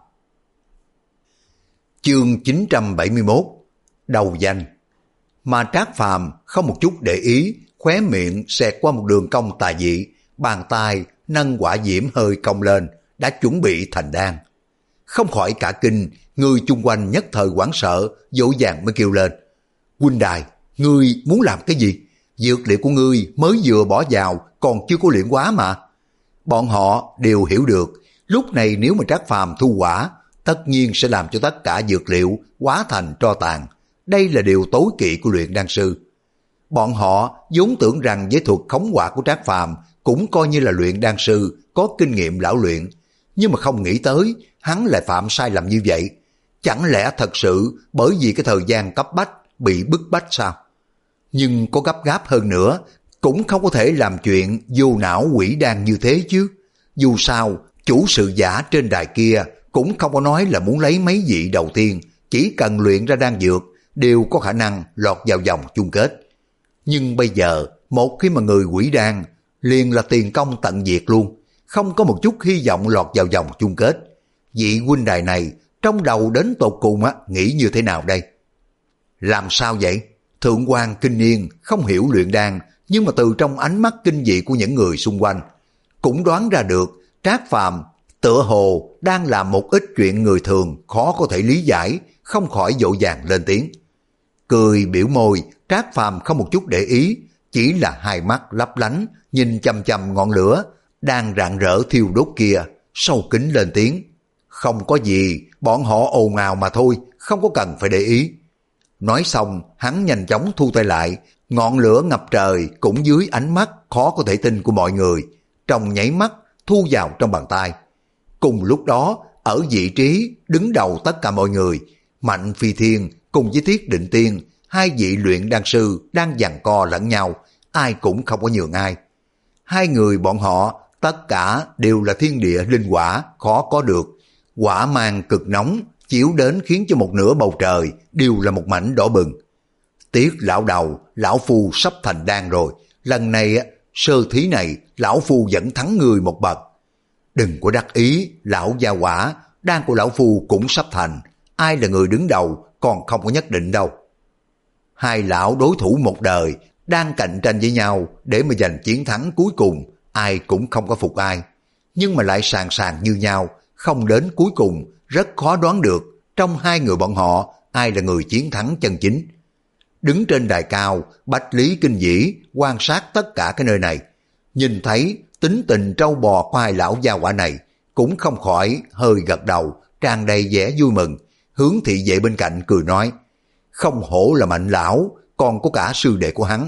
Chương chín trăm bảy mươi mốt, đầu danh. Mà Trác Phàm không một chút để ý, khóe miệng xẹt qua một đường cong tà dị, bàn tay nâng hỏa diễm hơi cong lên, đã chuẩn bị thành đan. Không khỏi cả kinh, người chung quanh nhất thời hoảng sợ, dỗ dàng mới kêu lên: huynh đài, ngươi muốn làm cái gì? Dược liệu của ngươi mới vừa bỏ vào, còn chưa có luyện hóa mà. Bọn họ đều hiểu được, lúc này nếu mà Trác Phàm thu hỏa, tất nhiên sẽ làm cho tất cả dược liệu hóa thành tro tàn. Đây là điều tối kỵ của luyện đan sư. Bọn họ vốn tưởng rằng với thuật khống hỏa của Trác Phàm cũng coi như là luyện đan sư có kinh nghiệm lão luyện, nhưng mà không nghĩ tới hắn lại phạm sai lầm như vậy. Chẳng lẽ thật sự bởi vì cái thời gian cấp bách bị bức bách sao? Nhưng có gấp gáp hơn nữa, cũng không có thể làm chuyện vô não quỷ đan như thế chứ. Dù sao, chủ sự giả trên đài kia cũng không có nói là muốn lấy mấy vị đầu tiên, chỉ cần luyện ra đan dược đều có khả năng lọt vào vòng chung kết. Nhưng bây giờ, một khi mà người quỷ đan liền là tiền công tận diệt luôn, không có một chút hy vọng lọt vào vòng chung kết. Vị huynh đài này trong đầu đến tột cùng á, nghĩ như thế nào đây? Làm sao vậy? Thượng quan Kinh Niên không hiểu luyện đan, nhưng mà từ trong ánh mắt kinh dị của những người xung quanh cũng đoán ra được Trác Phàm tựa hồ đang làm một ít chuyện người thường khó có thể lý giải, không khỏi vội vàng lên tiếng. Cười biểu môi, Trác Phàm không một chút để ý, chỉ là hai mắt lấp lánh nhìn chằm chằm ngọn lửa đang rạng rỡ thiêu đốt kia, sâu kín lên tiếng: không có gì, bọn họ ồn ào mà thôi, không có cần phải để ý. Nói xong, hắn nhanh chóng thu tay lại, ngọn lửa ngập trời cũng dưới ánh mắt khó có thể tin của mọi người, trong nháy mắt thu vào trong bàn tay. Cùng lúc đó, ở vị trí đứng đầu tất cả mọi người, Mạnh Phi Thiên cùng với Thiết Định Tiên, hai vị luyện đan sư đang giằng co lẫn nhau, ai cũng không có nhường ai. Hai người bọn họ tất cả đều là thiên địa linh hỏa khó có được, hỏa mang cực nóng chiếu đến khiến cho một nửa bầu trời đều là một mảnh đỏ bừng. Tiếc lão đầu, lão phu sắp thành đan rồi, lần này sơ thí này lão phu vẫn thắng người một bậc. Đừng có đắc ý, lão gia hỏa, đan của lão phu cũng sắp thành, ai là người đứng đầu còn không có nhất định đâu. Hai lão đối thủ một đời đang cạnh tranh với nhau để mà giành chiến thắng cuối cùng, ai cũng không có phục ai, nhưng mà lại sàn sàn như nhau, không đến cuối cùng rất khó đoán được trong hai người bọn họ ai là người chiến thắng chân chính. Đứng trên đài cao, Bách Lý Kinh Vĩ quan sát tất cả cái nơi này, nhìn thấy tính tình trâu bò của hai lão gia hỏa này, cũng không khỏi hơi gật đầu, tràn đầy vẻ vui mừng, hướng thị vệ bên cạnh cười nói: không hổ là Mạnh lão, còn có cả sư đệ của hắn,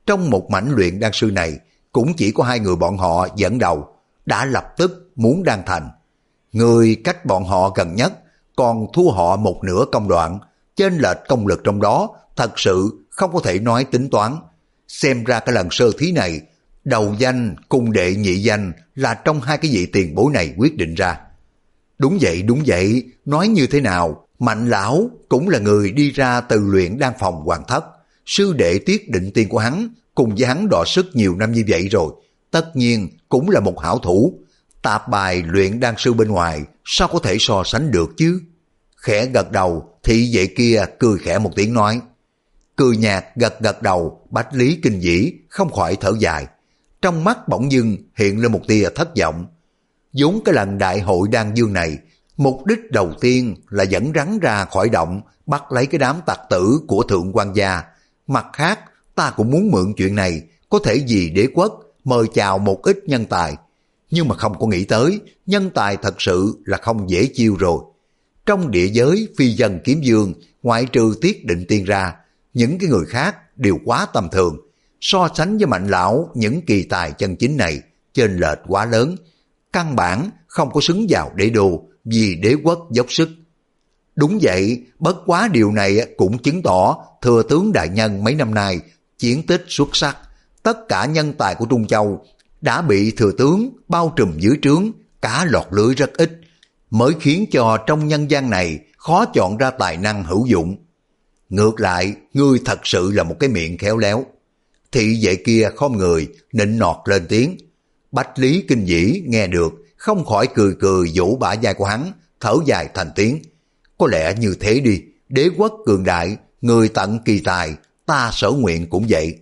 trong một mảnh luyện đan sư này cũng chỉ có hai người bọn họ dẫn đầu, đã lập tức muốn đan thành. Người cách bọn họ gần nhất còn thua họ một nửa công đoạn, chênh lệch công lực trong đó thật sự không có thể nói tính toán. Xem ra cái lần sơ thí này, đầu danh cùng đệ nhị danh là trong hai cái vị tiền bối này quyết định ra. Đúng vậy, đúng vậy, nói như thế nào, Mạnh lão cũng là người đi ra từ luyện đan phòng Hoàng Thất, sư đệ Tiết Định Tiên của hắn, cùng với hắn đọ sức nhiều năm như vậy rồi, tất nhiên cũng là một hảo thủ. Tạp bài luyện đan sư bên ngoài sao có thể so sánh được chứ? Khẽ gật đầu, thị vệ kia cười khẽ một tiếng nói. Cười nhạt gật gật đầu, Bách Lý Kinh Dĩ không khỏi thở dài. Trong mắt bỗng dưng hiện lên một tia thất vọng. Vốn cái lần đại hội đan dương này, mục đích đầu tiên là dẫn rắn ra khỏi động, bắt lấy cái đám tặc tử của thượng quan gia. Mặt khác, ta cũng muốn mượn chuyện này, có thể vì đế quốc mời chào một ít nhân tài. Nhưng mà không có nghĩ tới, nhân tài thật sự là không dễ chiêu rồi. Trong địa giới phi dân kiếm dương, ngoại trừ Tiết Định Tiên ra, những cái người khác đều quá tầm thường. So sánh với Mạnh lão, những kỳ tài chân chính này, chênh lệch quá lớn. Căn bản không có xứng vào đế đô vì đế quốc dốc sức. Đúng vậy, bất quá điều này cũng chứng tỏ thừa tướng đại nhân mấy năm nay chiến tích xuất sắc. Tất cả nhân tài của Trung Châu đã bị thừa tướng bao trùm dưới trướng, cá lọt lưới rất ít, mới khiến cho trong nhân gian này khó chọn ra tài năng hữu dụng. Ngược lại, ngươi thật sự là một cái miệng khéo léo. Thị vệ kia khom người, nịnh nọt lên tiếng. Bách Lý Kinh Dĩ nghe được, không khỏi cười cười vỗ bả vai của hắn, thở dài thành tiếng. Có lẽ như thế đi, đế quốc cường đại, người tận kỳ tài, ta sở nguyện cũng vậy.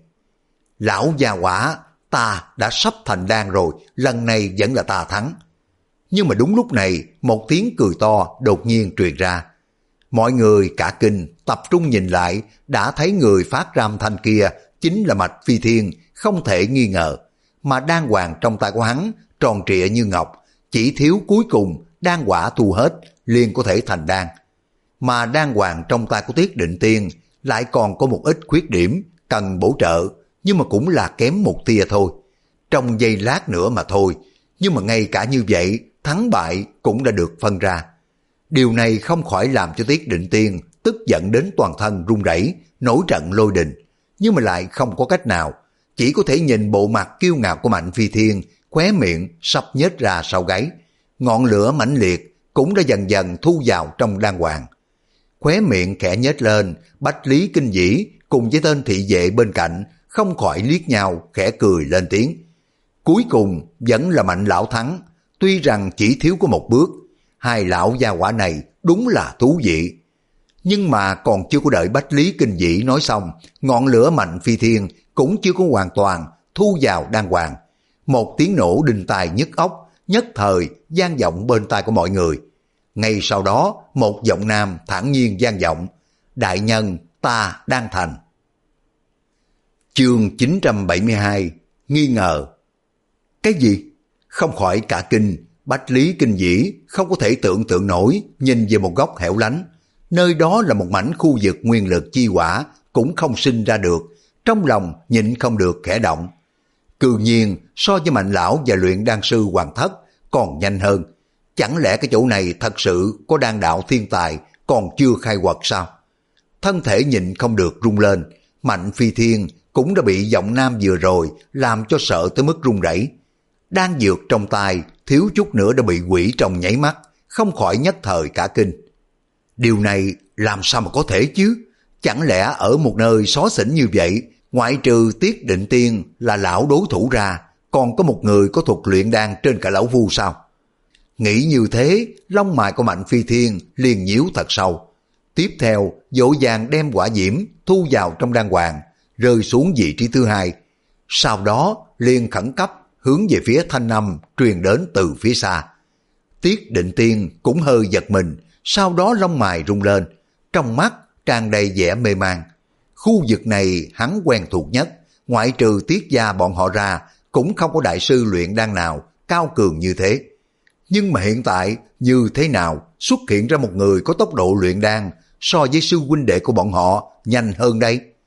Lão gia quả, ta đã sắp thành đan rồi, lần này vẫn là ta thắng. Nhưng mà đúng lúc này, một tiếng cười to đột nhiên truyền ra. Mọi người cả kinh, tập trung nhìn lại, đã thấy người phát ra âm thanh kia chính là Mạch Phi Thiên, không thể nghi ngờ. Mà đan hoàng trong tay của hắn, tròn trịa như ngọc, chỉ thiếu cuối cùng, đan quả thu hết, liền có thể thành đan. Mà đan hoàng trong tay của Tiết Định Tiên lại còn có một ít khuyết điểm, cần bổ trợ, nhưng mà cũng là kém một tia thôi. Trong giây lát nữa mà thôi, nhưng mà ngay cả như vậy, thắng bại cũng đã được phân ra. Điều này không khỏi làm cho Tiết Định Tiên tức giận đến toàn thân run rẩy, nổi trận lôi đình, nhưng mà lại không có cách nào, chỉ có thể nhìn bộ mặt kiêu ngạo của Mạnh Phi Thiên, khóe miệng sắp nhếch ra sau gáy. Ngọn lửa mãnh liệt cũng đã dần dần thu vào trong đan hoàng. Khóe miệng khẽ nhếch lên, Bách Lý Kinh Dĩ cùng với tên thị vệ bên cạnh không khỏi liếc nhau khẽ cười lên tiếng. Cuối cùng vẫn là Mạnh lão thắng, tuy rằng chỉ thiếu có một bước. Hai lão gia quả này đúng là thú vị. Nhưng mà còn chưa có đợi Bách Lý Kinh Dĩ nói xong, ngọn lửa Mạnh Phi Thiên cũng chưa có hoàn toàn thu vào đan hoàng. Một tiếng nổ đinh tai nhức óc, nhất thời vang vọng bên tai của mọi người. Ngay sau đó, một giọng nam thản nhiên vang vọng. Đại nhân, ta đang thành. Chương chín trăm bảy mươi hai, nghi ngờ. Cái gì? Không khỏi cả kinh, Bách Lý Kinh Dĩ không có thể tưởng tượng nổi, nhìn về một góc hẻo lánh. Nơi đó là một mảnh khu vực nguyên lực chi hỏa cũng không sinh ra được, trong lòng nhịn không được khẽ động. Cư nhiên so với Mạnh lão và luyện đan sư Hoàng Thất còn nhanh hơn. Chẳng lẽ cái chỗ này thật sự có đan đạo thiên tài còn chưa khai quật sao? Thân thể nhịn không được rung lên, Mạnh Phi Thiên cũng đã bị giọng nam vừa rồi làm cho sợ tới mức run rẩy. Đan dược trong tay thiếu chút nữa đã bị hủy trong nháy mắt, không khỏi nhất thời cả kinh. Điều này làm sao mà có thể chứ? Chẳng lẽ ở một nơi xó xỉnh như vậy, ngoại trừ Tiết Định Tiên là lão đối thủ ra, còn có một người có thuật luyện đan trên cả lão vu sao? Nghĩ như thế, lông mày của Mạnh Phi Thiên liền nhíu thật sâu. Tiếp theo, dỗ dàng đem quả diễm thu vào trong đan hoàng, rơi xuống vị trí thứ hai. Sau đó, liền khẩn cấp hướng về phía thanh âm truyền đến từ phía xa. Tiết Định Tiên cũng hơi giật mình, sau đó lông mày rung lên, trong mắt tràn đầy vẻ mê man. Khu vực này hắn quen thuộc nhất, ngoại trừ Tiết gia bọn họ ra, cũng không có đại sư luyện đan nào cao cường như thế. Nhưng mà hiện tại như thế nào xuất hiện ra một người có tốc độ luyện đan so với sư huynh đệ của bọn họ nhanh hơn đây?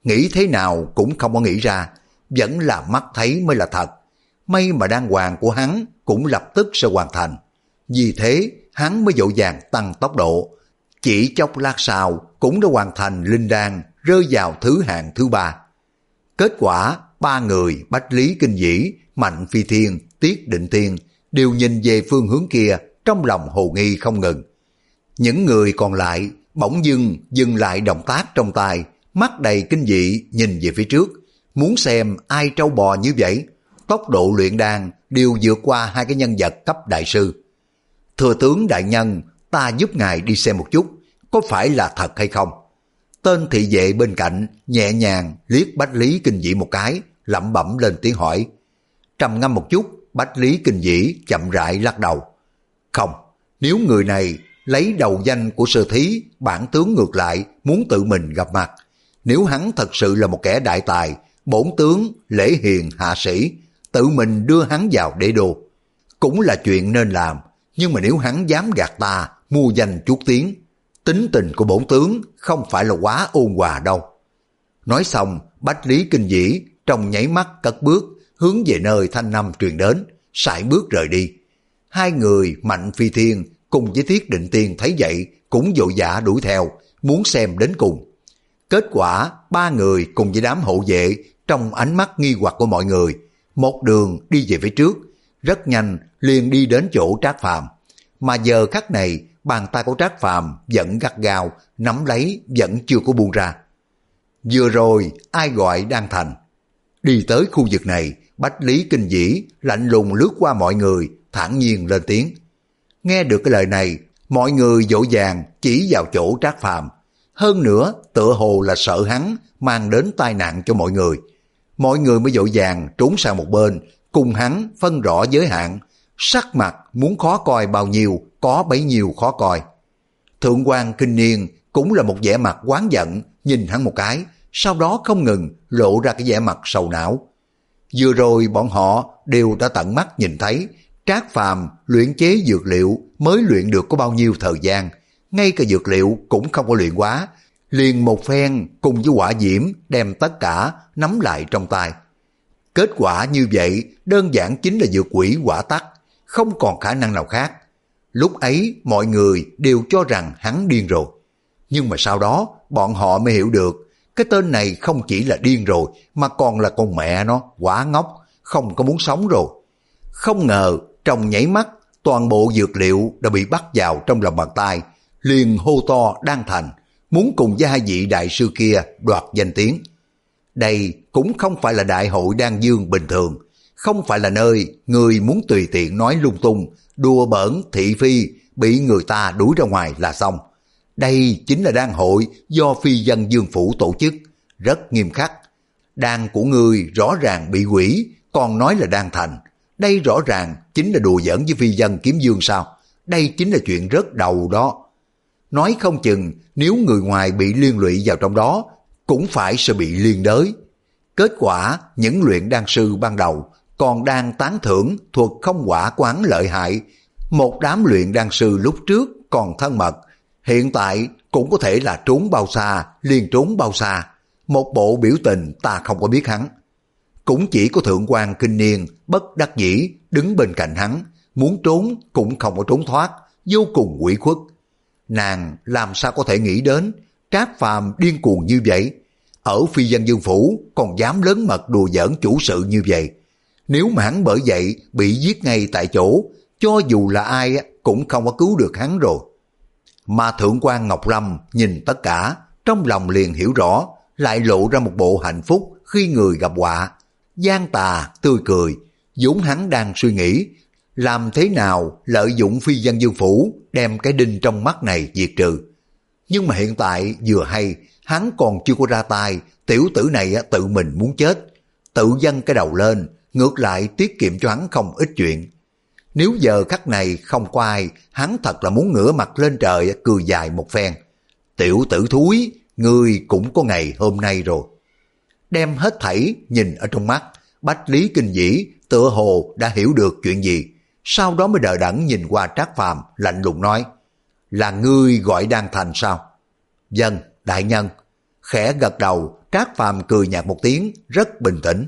nghĩ thế nào cũng không có nghĩ ra, vẫn là mắt thấy mới là thật. May mà đan hoàng của hắn cũng lập tức sẽ hoàn thành. Vì thế hắn mới vội vàng tăng tốc độ. Chỉ chốc lát sau cũng đã hoàn thành linh đan, rơi vào thứ hạng thứ ba. Kết quả ba người Bách Lý Kinh Vĩ, Mạnh Phi Thiên, Tiết Định Thiên đều nhìn về phương hướng kia, trong lòng hồ nghi không ngừng. Những người còn lại bỗng dưng dừng lại động tác trong tay, mắt đầy kinh dị nhìn về phía trước, muốn xem ai trâu bò như vậy. Tốc độ luyện đan đều vượt qua hai cái nhân vật cấp đại sư. Thừa tướng đại nhân, ta giúp ngài đi xem một chút, có phải là thật hay không? Tên thị vệ bên cạnh nhẹ nhàng liếc Bách Lý Kinh Vĩ một cái, lẩm bẩm lên tiếng hỏi. Trầm ngâm một chút, Bách Lý Kinh Vĩ chậm rãi lắc đầu. Không, nếu người này lấy đầu danh của Sơ Thí, bản tướng ngược lại muốn tự mình gặp mặt. Nếu hắn thật sự là một kẻ đại tài, bổn tướng lễ hiền hạ sĩ, tự mình đưa hắn vào đế đô, cũng là chuyện nên làm. Nhưng mà nếu hắn dám gạt ta, mua danh chuốt tiếng, tính tình của bổn tướng không phải là quá ôn hòa đâu. Nói xong, Bách Lý Kinh Vĩ trong nháy mắt cất bước, hướng về nơi thanh âm truyền đến, sải bước rời đi. Hai người Mạnh Phi Thiên cùng với Tiết Định Tiên thấy vậy cũng vội vã đuổi theo, muốn xem đến cùng. Kết quả ba người cùng với đám hộ vệ trong ánh mắt nghi hoặc của mọi người, một đường đi về phía trước, rất nhanh liền đi đến chỗ Trác Phàm. Mà giờ khắc này bàn tay của Trác Phàm vẫn gắt gao nắm lấy, vẫn chưa có buông ra. Vừa rồi ai gọi Đan Thành? Đi tới khu vực này, Bách Lý Kinh Vĩ lạnh lùng lướt qua mọi người, thản nhiên lên tiếng. Nghe được cái lời này, mọi người vội vàng chỉ vào chỗ Trác Phàm. Hơn nữa tựa hồ là sợ hắn mang đến tai nạn cho mọi người. Mọi người mới vội vàng trốn sang một bên, cùng hắn phân rõ giới hạn. Sắc mặt muốn khó coi bao nhiêu có bấy nhiêu khó coi. Thượng quan Kinh Niên cũng là một vẻ mặt oán giận, nhìn hắn một cái, sau đó không ngừng lộ ra cái vẻ mặt sầu não. Vừa rồi bọn họ đều đã tận mắt nhìn thấy Trác Phàm luyện chế dược liệu mới luyện được có bao nhiêu thời gian, ngay cả dược liệu cũng không có luyện quá, liền một phen cùng với hỏa diễm đem tất cả nắm lại trong tay. Kết quả như vậy đơn giản chính là dược quỷ hỏa tắc, không còn khả năng nào khác. Lúc ấy mọi người đều cho rằng hắn điên rồi. Nhưng mà sau đó bọn họ mới hiểu được, cái tên này không chỉ là điên rồi mà còn là con mẹ nó quá ngốc, không có muốn sống rồi. Không ngờ trong nhảy mắt toàn bộ dược liệu đã bị bắt vào trong lòng bàn tay, liền hô to Đan Thành, muốn cùng với hai vị đại sư kia đoạt danh tiếng. Đây cũng không phải là đại hội đan dương bình thường, không phải là nơi người muốn tùy tiện nói lung tung, đùa bỡn thị phi, bị người ta đuổi ra ngoài là xong. Đây chính là đan hội do phi dân Dương Phủ tổ chức, rất nghiêm khắc. Đan của ngươi rõ ràng bị hủy, còn nói là Đan Thành. Đây rõ ràng chính là đùa giỡn với phi dân kiếm dương sao? Đây chính là chuyện rớt đầu đó. Nói không chừng nếu người ngoài bị liên lụy vào trong đó, cũng phải sẽ bị liên đới. Kết quả những luyện đan sư ban đầu còn đang tán thưởng thuật không quả quán lợi hại. Một đám luyện đan sư lúc trước còn thân mật, hiện tại cũng có thể là trốn bao xa, liền trốn bao xa. Một bộ biểu tình ta không có biết hắn. Cũng chỉ có Thượng quan Kinh Niên bất đắc dĩ đứng bên cạnh hắn, muốn trốn cũng không có trốn thoát, vô cùng ủy khuất. Nàng làm sao có thể nghĩ đến Trác Phàm điên cuồng như vậy, ở phi dân Dương Phủ còn dám lớn mật đùa giỡn chủ sự như vậy. Nếu mà hắn bởi vậy bị giết ngay tại chỗ, cho dù là ai cũng không có cứu được hắn rồi. Mà Thượng quan Ngọc Lâm nhìn tất cả, trong lòng liền hiểu rõ, lại lộ ra một bộ hạnh phúc khi người gặp họa. Gian tà tươi cười, vốn hắn đang suy nghĩ làm thế nào lợi dụng phi dân Dương Phủ đem cái đinh trong mắt này diệt trừ. Nhưng mà hiện tại vừa hay hắn còn chưa có ra tay, tiểu tử này tự mình muốn chết, tự dâng cái đầu lên, ngược lại tiết kiệm cho hắn không ít chuyện. Nếu giờ khắc này không có ai, hắn thật là muốn ngửa mặt lên trời cười dài một phen. Tiểu tử thúi, ngươi cũng có ngày hôm nay rồi. Đem hết thảy nhìn ở trong mắt, Bách Lý Kinh Vĩ tựa hồ đã hiểu được chuyện gì, sau đó mới đờ đẫn nhìn qua Trác Phàm lạnh lùng nói, là ngươi gọi Đan Thành sao? Vâng, đại nhân. khẽ gật đầu. Trác Phàm cười nhạt một tiếng, rất bình tĩnh.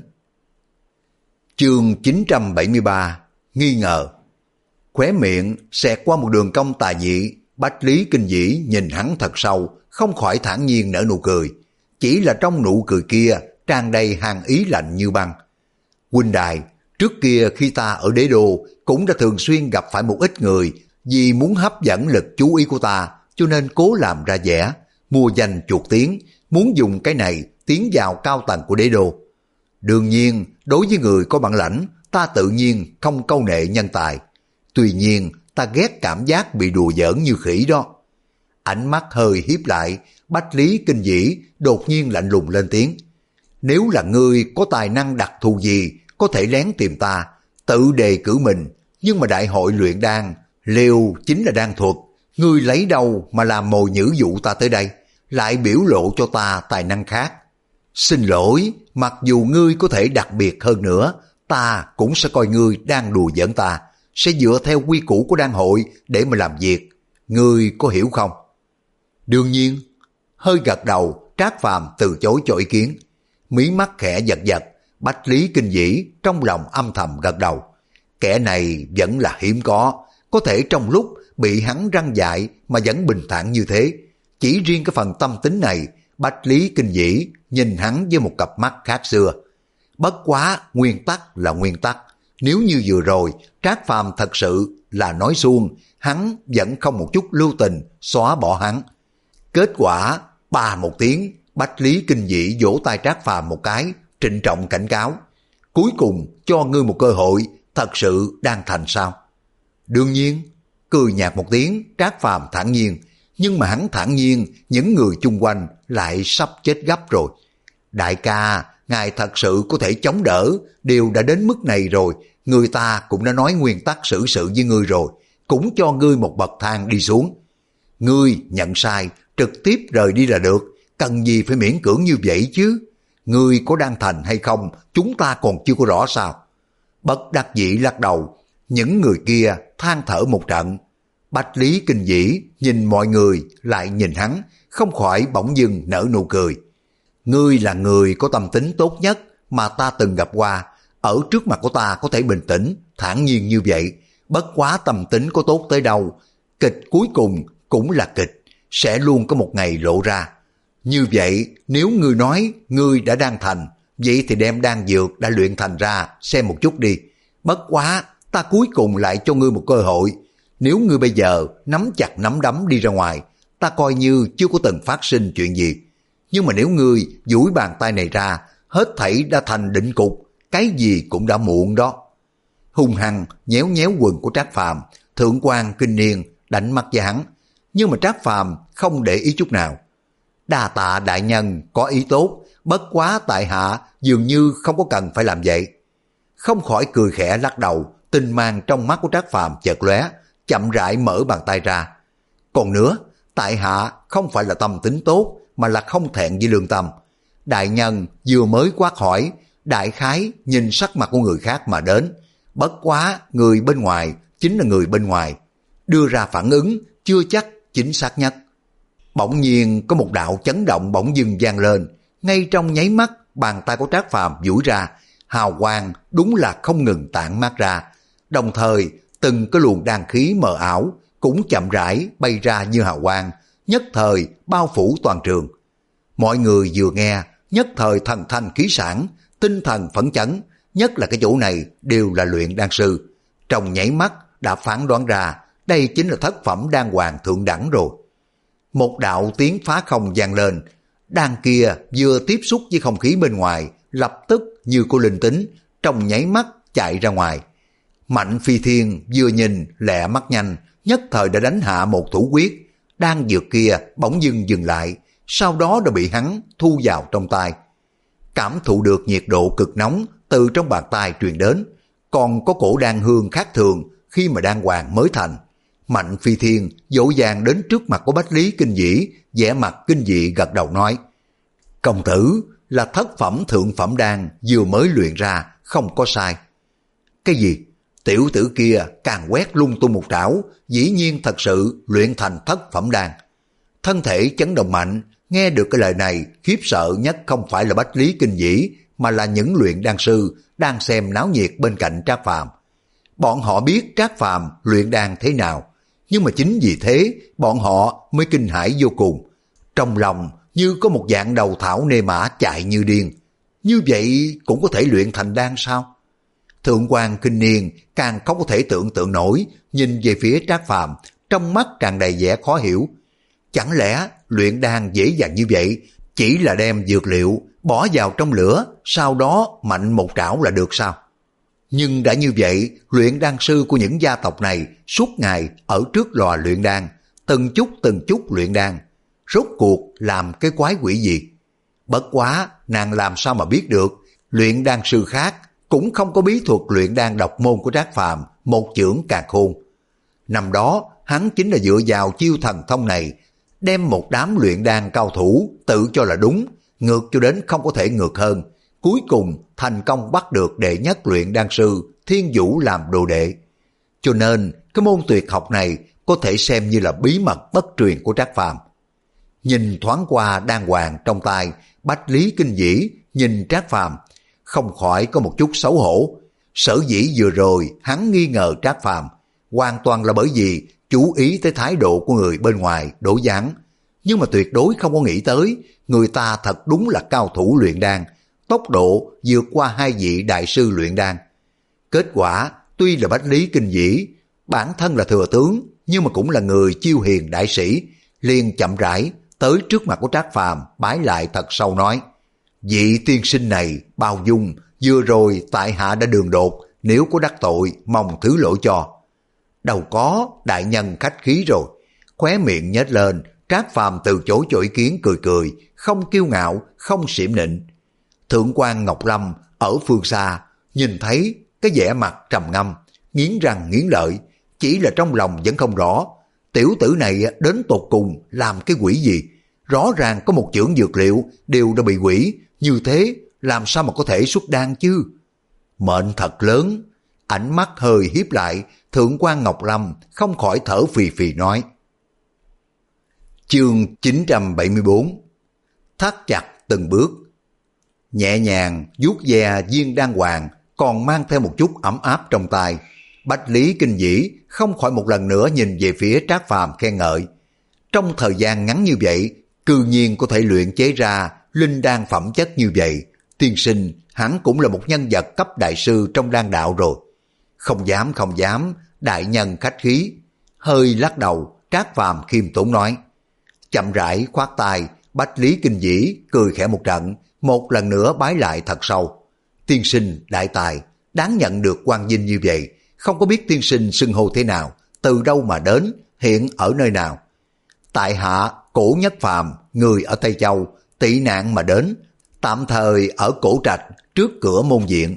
Chương chín trăm bảy mươi ba, nghi ngờ. Khóe miệng xẹt qua một đường cong tà dị, Bách Lý Kinh Dĩ nhìn hắn thật sâu, không khỏi thản nhiên nở nụ cười. Chỉ là trong nụ cười kia tràn đầy hàn ý lạnh như băng. Huynh đài, trước kia khi ta ở đế đô cũng đã thường xuyên gặp phải một ít người vì muốn hấp dẫn lực chú ý của ta, cho nên cố làm ra vẻ, mua danh chuột tiếng, muốn dùng cái này tiến vào cao tầng của đế đô. Đương nhiên, đối với người có bản lãnh, ta tự nhiên không câu nệ nhân tài. Tuy nhiên, ta ghét cảm giác bị đùa giỡn như khỉ đó. Ánh mắt hơi hiếp lại, Bách Lý Kinh Dĩ đột nhiên lạnh lùng lên tiếng. Nếu là ngươi có tài năng đặc thù gì, có thể lén tìm ta, tự đề cử mình, nhưng mà đại hội luyện đan, liều chính là đan thuật, ngươi lấy đâu mà làm mồi nhử dụ ta tới đây, lại biểu lộ cho ta tài năng khác. Xin lỗi, mặc dù ngươi có thể đặc biệt hơn nữa, ta cũng sẽ coi ngươi đang đùa giỡn ta, sẽ dựa theo quy củ của đan hội để mà làm việc. Ngươi có hiểu không? Đương nhiên. Hơi gật đầu, Trác Phàm từ chối cho ý kiến. Mí mắt khẽ giật giật, Bách Lý Kinh Dĩ trong lòng âm thầm gật đầu. Kẻ này vẫn là hiếm có, có thể trong lúc bị hắn răng dại mà vẫn bình thản như thế. Chỉ riêng cái phần tâm tính này, Bách Lý Kinh Dĩ nhìn hắn với một cặp mắt khác xưa. Bất quá, nguyên tắc là nguyên tắc. Nếu như vừa rồi, Trác Phàm thật sự là nói suông, hắn vẫn không một chút lưu tình xóa bỏ hắn. Kết quả, ba một tiếng, Bách Lý Kinh Dĩ vỗ tay Trác Phàm một cái, trịnh trọng cảnh cáo. Cuối cùng cho ngươi một cơ hội, thật sự đang thành sao? Đương nhiên, cười nhạt một tiếng, Trác Phàm thản nhiên, nhưng mà hắn thản nhiên, những người chung quanh lại sắp chết gấp rồi. Đại ca, ngài thật sự có thể chống đỡ, đều đã đến mức này rồi, người ta cũng đã nói nguyên tắc xử sự với ngươi rồi, cũng cho ngươi một bậc thang đi xuống. Ngươi nhận sai, trực tiếp rời đi là được, cần gì phải miễn cưỡng như vậy chứ? Ngươi có đang thành hay không, chúng ta còn chưa có rõ sao? Bất đắc dĩ lắc đầu, những người kia than thở một trận. Bách Lý Kinh Dĩ nhìn mọi người lại nhìn hắn, không khỏi bỗng dưng nở nụ cười. Ngươi là người có tâm tính tốt nhất mà ta từng gặp qua, ở trước mặt của ta có thể bình tĩnh, thản nhiên như vậy, bất quá tâm tính có tốt tới đâu, kịch cuối cùng cũng là kịch, sẽ luôn có một ngày lộ ra. Như vậy, nếu ngươi nói ngươi đã đang thành, vậy thì đem đan dược đã luyện thành ra xem một chút đi. Bất quá, ta cuối cùng lại cho ngươi một cơ hội. Nếu ngươi bây giờ nắm chặt nắm đấm đi ra ngoài, ta coi như chưa có từng phát sinh chuyện gì. Nhưng mà nếu ngươi duỗi bàn tay này ra, hết thảy đã thành định cục, cái gì cũng đã muộn đó. Hung hăng nhéo nhéo quần của Trác Phàm, Thượng quan Kinh Niên đánh mắt với hắn, nhưng mà Trác Phàm không để ý chút nào. Đa tạ đại nhân có ý tốt, bất quá tại hạ dường như không có cần phải làm vậy. Không khỏi cười khẽ lắc đầu, tinh mang trong mắt của Trác Phàm chợt lóe, chậm rãi mở bàn tay ra. Còn nữa, tại hạ không phải là tâm tính tốt, mà là không thẹn với lương tâm. Đại nhân vừa mới quát hỏi, đại khái nhìn sắc mặt của người khác mà đến. Bất quá người bên ngoài chính là người bên ngoài, đưa ra phản ứng chưa chắc chính xác nhất. Bỗng nhiên có một đạo chấn động bỗng dưng vang lên, ngay trong nháy mắt bàn tay của Trác Phàm duỗi ra, hào quang đúng là không ngừng tản mát ra, đồng thời từng cái luồng đan khí mờ ảo cũng chậm rãi bay ra như hào quang, nhất thời bao phủ toàn trường. Mọi người vừa nghe, nhất thời thần thanh khí sản, tinh thần phấn chấn, nhất là cái chỗ này đều là luyện đan sư. Trong nháy mắt đã phán đoán ra, đây chính là thất phẩm đan hoàng thượng đẳng rồi. Một đạo tiếng phá không vang lên, đan kia vừa tiếp xúc với không khí bên ngoài, lập tức như có linh tính, trong nháy mắt chạy ra ngoài. Mạnh Phi Thiên vừa nhìn lẹ mắt nhanh, nhất thời đã đánh hạ một thủ quyết, đan dược kia bỗng dưng dừng lại, sau đó đã bị hắn thu vào trong tay. Cảm thụ được nhiệt độ cực nóng từ trong bàn tay truyền đến, còn có cổ đan hương khác thường khi mà đan hoàng mới thành. Mạnh Phi Thiên dỗ dàng đến trước mặt của Bách Lý Kinh Dĩ, vẻ mặt kinh dị gật đầu nói: công tử là thất phẩm thượng phẩm đan vừa mới luyện ra, không có sai. Cái gì? Tiểu tử kia càng quét lung tung một trảo, dĩ nhiên thật sự luyện thành thất phẩm đan. Thân thể chấn động mạnh, Nghe được cái lời này, khiếp sợ nhất không phải là Bách Lý Kinh Dĩ, mà là những luyện đan sư đang xem náo nhiệt bên cạnh Trác Phàm. Bọn họ biết Trác Phàm luyện đan thế nào, nhưng mà chính vì thế bọn họ mới kinh hãi vô cùng. Trong lòng như có một dạng đầu thảo nê mã chạy như điên. Như vậy cũng có thể luyện thành đan sao? Thượng quan Kinh Niên càng không có thể tưởng tượng nổi, nhìn về phía Trác Phàm, trong mắt tràn đầy vẻ khó hiểu. Chẳng lẽ luyện đan dễ dàng như vậy, chỉ là đem dược liệu bỏ vào trong lửa, sau đó mạnh một trảo là được sao? Nhưng đã như vậy, luyện đan sư của những gia tộc này suốt ngày ở trước lò luyện đan, từng chút từng chút luyện đan, rốt cuộc làm cái quái quỷ gì? Bất quá, nàng làm sao mà biết được, luyện đan sư khác cũng không có bí thuật luyện đan độc môn của Trác Phàm, một chưởng càn khôn. Năm đó, hắn chính là dựa vào chiêu thần thông này, đem một đám luyện đan cao thủ tự cho là đúng, ngược cho đến không có thể ngược hơn, cuối cùng thành công bắt được đệ nhất luyện đan sư Thiên Vũ làm đồ đệ. Cho nên, cái môn tuyệt học này có thể xem như là bí mật bất truyền của Trác Phàm. Nhìn thoáng qua đan hoàng trong tay, Bách Lý Kinh Dĩ nhìn Trác Phàm, không khỏi có một chút xấu hổ. Sở dĩ vừa rồi hắn nghi ngờ Trác Phàm, hoàn toàn là bởi vì chú ý tới thái độ của người bên ngoài đối với hắn, nhưng mà tuyệt đối không có nghĩ tới người ta thật đúng là cao thủ luyện đan, tốc độ vượt qua hai vị đại sư luyện đan. Kết quả tuy là Bách Lý Kinh Dĩ bản thân là thừa tướng, nhưng mà cũng là người chiêu hiền đại sĩ, liền chậm rãi tới trước mặt của Trác Phàm bái lại thật sâu nói: vị tiên sinh này bao dung, vừa rồi tại hạ đã đường đột, nếu có đắc tội mong thứ lỗi cho. Đâu có, đại nhân khách khí rồi. Khóe miệng nhếch lên, Trác Phàm từ chối cho ý kiến, cười cười, không kiêu ngạo, không xiểm nịnh. Thượng quan Ngọc Lâm ở phương xa nhìn thấy cái vẻ mặt trầm ngâm, nghiến răng nghiến lợi, chỉ là trong lòng vẫn không rõ tiểu tử này đến tột cùng làm cái quỷ gì. Rõ ràng có một chưởng dược liệu đều đã bị hủy, như thế làm sao mà có thể xuất đan chứ? Mệnh thật lớn. Ánh mắt hơi hiếp lại, Thượng quan Ngọc Lâm không khỏi thở phì phì nói. Chương chín trăm bảy mươi tư. Thắt chặt từng bước. Nhẹ nhàng vuốt ve viên đan hoàng, còn mang theo một chút ấm áp trong tay. Bách Lý Kinh Dĩ không khỏi một lần nữa nhìn về phía Trác Phàm khen ngợi. Trong thời gian ngắn như vậy, cư nhiên có thể luyện chế ra linh đan phẩm chất như vậy, tiên sinh hắn cũng là một nhân vật cấp đại sư trong đan đạo rồi. Không dám không dám, đại nhân khách khí. Hơi lắc đầu, Trác Phàm khiêm tốn nói. Chậm rãi khoát tay, Bách Lý Kinh Dĩ cười khẽ một trận, một lần nữa bái lại thật sâu. Tiên sinh đại tài, đáng nhận được quan vinh như vậy, không có biết tiên sinh xưng hô thế nào, từ đâu mà đến, hiện ở nơi nào? Tại hạ Cổ Nhất Phàm, người ở Tây Châu, tị nạn mà đến, tạm thời ở Cổ Trạch trước cửa môn viện.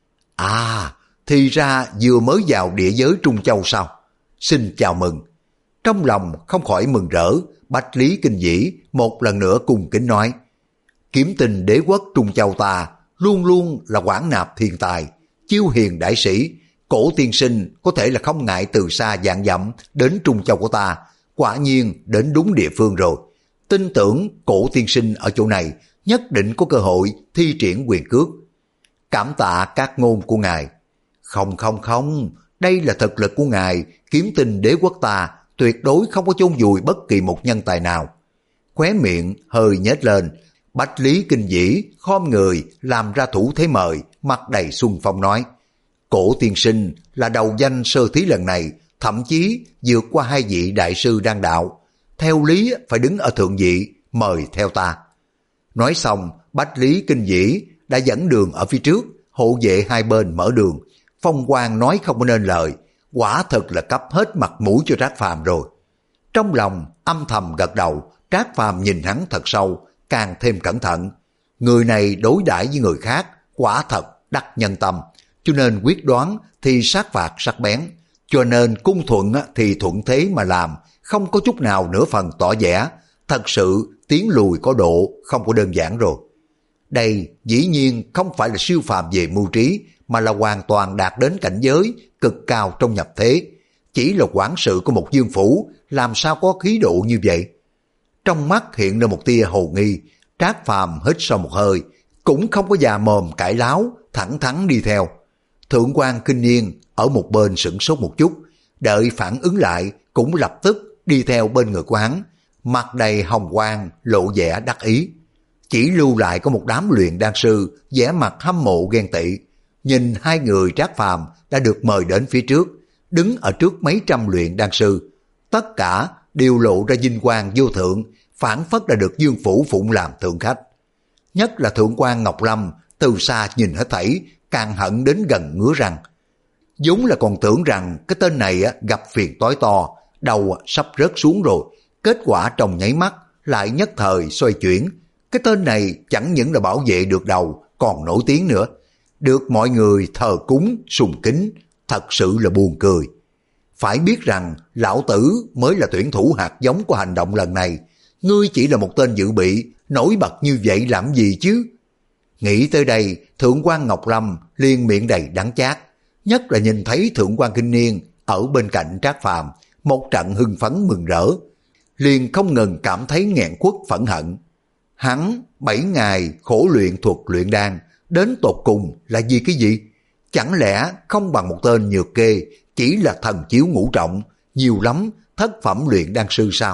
À, thì ra vừa mới vào địa giới Trung Châu sao? Xin chào mừng. Trong lòng không khỏi mừng rỡ, Bách Lý Kinh Dĩ một lần nữa cung kính nói. Kiếm Tình đế quốc Trung Châu ta luôn luôn là quản nạp thiên tài, chiêu hiền đại sĩ. Cổ tiên sinh có thể là không ngại từ xa vạn dặm đến Trung Châu của ta, quả nhiên đến đúng địa phương rồi. Tin tưởng Cổ tiên sinh ở chỗ này nhất định có cơ hội thi triển quyền cước. Cảm tạ các ngôn của ngài. Không không không, đây là thực lực của ngài, Kiếm Tình đế quốc ta tuyệt đối không có chôn vùi bất kỳ một nhân tài nào. Khóe miệng hơi nhếch lên, Bách Lý Kinh Dĩ khom người làm ra thủ thế mời, mặt đầy xuân phong nói. Cổ tiên sinh là đầu danh sơ thí lần này, thậm chí vượt qua hai vị đại sư đan đạo. Theo lý phải đứng ở thượng vị, mời theo ta. Nói xong, Bách Lý Kinh Dĩ đã dẫn đường ở phía trước, hộ vệ hai bên mở đường. Phong quang nói không có nên lời, quả thật là cấp hết mặt mũi cho Trác Phàm rồi. Trong lòng âm thầm gật đầu, Trác Phàm nhìn hắn thật sâu, càng thêm cẩn thận. Người này đối đãi với người khác, quả thật đắc nhân tâm, cho nên quyết đoán thì sát phạt sắc bén, cho nên cung thuận thì thuận thế mà làm, không có chút nào nửa phần tỏ vẻ, thật sự tiến lùi có độ, không có đơn giản rồi. Đây dĩ nhiên không phải là siêu phàm về mưu trí, mà là hoàn toàn đạt đến cảnh giới cực cao trong nhập thế. Chỉ là quản sự của một vương phủ, làm sao có khí độ như vậy? trong mắt hiện lên một tia hồ nghi. Trác Phàm hít sâu một hơi, cũng không có già mồm cãi láo, thẳng thắn đi theo. Thượng quan Kinh Niên ở một bên sửng sốt một chút, đợi phản ứng lại cũng lập tức đi theo bên người của hắn, mặt đầy hồng quang, lộ vẻ đắc ý. Chỉ lưu lại có một đám luyện đan sư vẻ mặt hâm mộ ghen tị. Nhìn hai người Trác Phàm đã được mời đến phía trước, đứng ở trước mấy trăm luyện đan sư, tất cả đều lộ ra vinh quang vô thượng, phản phất đã được Dương Phủ phụng làm thượng khách. Nhất là thượng quan Ngọc Lâm, từ xa nhìn hết thảy, càng hận đến gần ngứa răng. Vốn là còn tưởng rằng cái tên này gặp phiền toái to, đầu sắp rớt xuống rồi, kết quả trong nháy mắt lại nhất thời xoay chuyển. Cái tên này chẳng những là bảo vệ được đầu, còn nổi tiếng nữa, được mọi người thờ cúng sùng kính, thật sự là buồn cười. Phải biết rằng lão tử mới là tuyển thủ hạt giống của hành động lần này, ngươi chỉ là một tên dự bị, nổi bật như vậy làm gì chứ? Nghĩ tới đây, thượng quan Ngọc Lâm liền miệng đầy đắng chát, nhất là nhìn thấy thượng quan Kinh Niên ở bên cạnh Trác Phàm, một trận hưng phấn mừng rỡ, liền không ngừng cảm thấy nghẹn quất phẫn hận. Hắn bảy ngày khổ luyện thuật luyện đan, đến tột cùng là vì cái gì? Chẳng lẽ không bằng một tên nhược kê, chỉ là thần chiếu ngũ trọng, nhiều lắm thất phẩm luyện đan sư sao?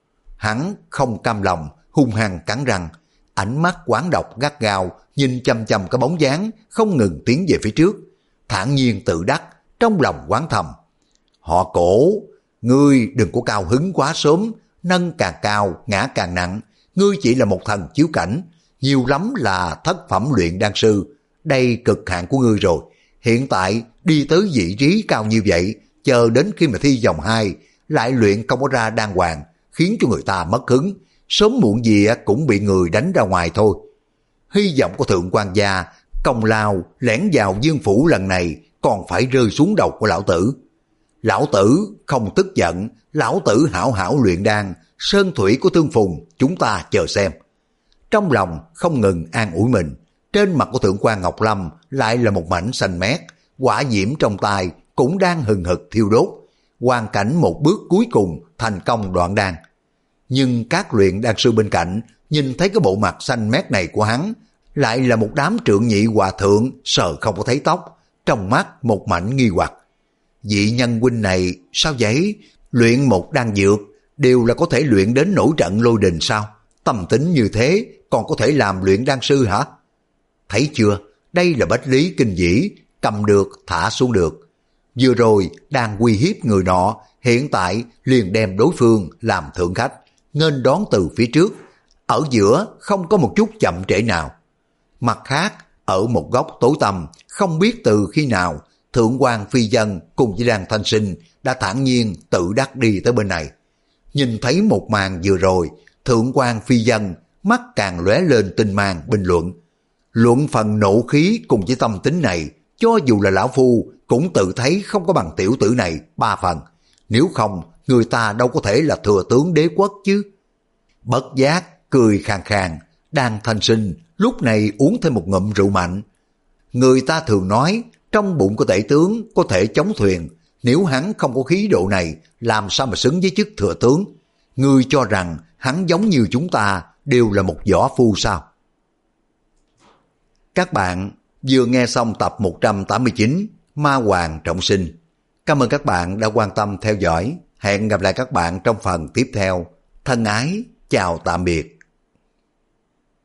Hắn không cam lòng, hung hăng cắn răng, ánh mắt quán độc gắt gao, nhìn chăm chăm cái bóng dáng không ngừng tiến về phía trước, thản nhiên tự đắc, trong lòng quán thầm. Họ Cổ, ngươi đừng có cao hứng quá sớm, nâng càng cao, ngã càng nặng, ngươi chỉ là một thần chiếu cảnh, nhiều lắm là thất phẩm luyện đan sư, đây cực hạn của ngươi rồi. Hiện tại đi tới vị trí cao như vậy, chờ đến khi mà thi vòng hai, lại luyện không có ra đan hoàng, khiến cho người ta mất hứng, sớm muộn gì cũng bị người đánh ra ngoài thôi. Hy vọng của thượng quan gia, công lao lẻn vào Dương Phủ lần này còn phải rơi xuống đầu của lão tử. Lão tử không tức giận, lão tử hảo hảo luyện đan, sơn thủy của tương phùng, chúng ta chờ xem. Trong lòng không ngừng an ủi mình, trên mặt của thượng quan Ngọc Lâm lại là một mảnh xanh mét, hỏa diễm trong tay cũng đang hừng hực thiêu đốt, hoàn cảnh một bước cuối cùng thành công đoạn đan. Nhưng các luyện đan sư bên cạnh nhìn thấy cái bộ mặt xanh mét này của hắn, lại là một đám trượng nhị hòa thượng sờ không có thấy tóc, trong mắt một mảnh nghi hoặc. Vị nhân huynh này sao vậy? Luyện một đan dược đều là có thể luyện đến nổi trận lôi đình sao? Tâm tính như thế còn có thể làm luyện đan sư hả? Thấy chưa, đây là bách lý kinh dĩ, cầm được thả xuống được. Vừa rồi đang uy hiếp người nọ, hiện tại liền đem đối phương làm thượng khách, nghênh đón từ phía trước, ở giữa không có một chút chậm trễ nào. Mặt khác, ở một góc tối tăm, không biết từ khi nào, thượng quan phi dân cùng với Đan Thanh Sinh đã thản nhiên tự đắc đi tới bên này. Nhìn thấy một màn vừa rồi, thượng quan phi dân mắt càng lóe lên tinh mang bình luận. Luận phần nộ khí cùng với tâm tính này, cho dù là lão phu cũng tự thấy không có bằng tiểu tử này ba phần. Nếu không, người ta đâu có thể là thừa tướng đế quốc chứ. Bất giác, cười khàn khàn, Đan Thanh Sinh lúc này uống thêm một ngụm rượu mạnh. Người ta thường nói, trong bụng của tể tướng có thể chống thuyền, nếu hắn không có khí độ này, làm sao mà xứng với chức thừa tướng? Ngươi cho rằng hắn giống như chúng ta đều là một võ phu sao? Các bạn vừa nghe xong tập một trăm tám mươi chín Ma Hoàng Trọng Sinh. Cảm ơn các bạn đã quan tâm theo dõi. Hẹn gặp lại các bạn trong phần tiếp theo. Thân ái, chào tạm biệt.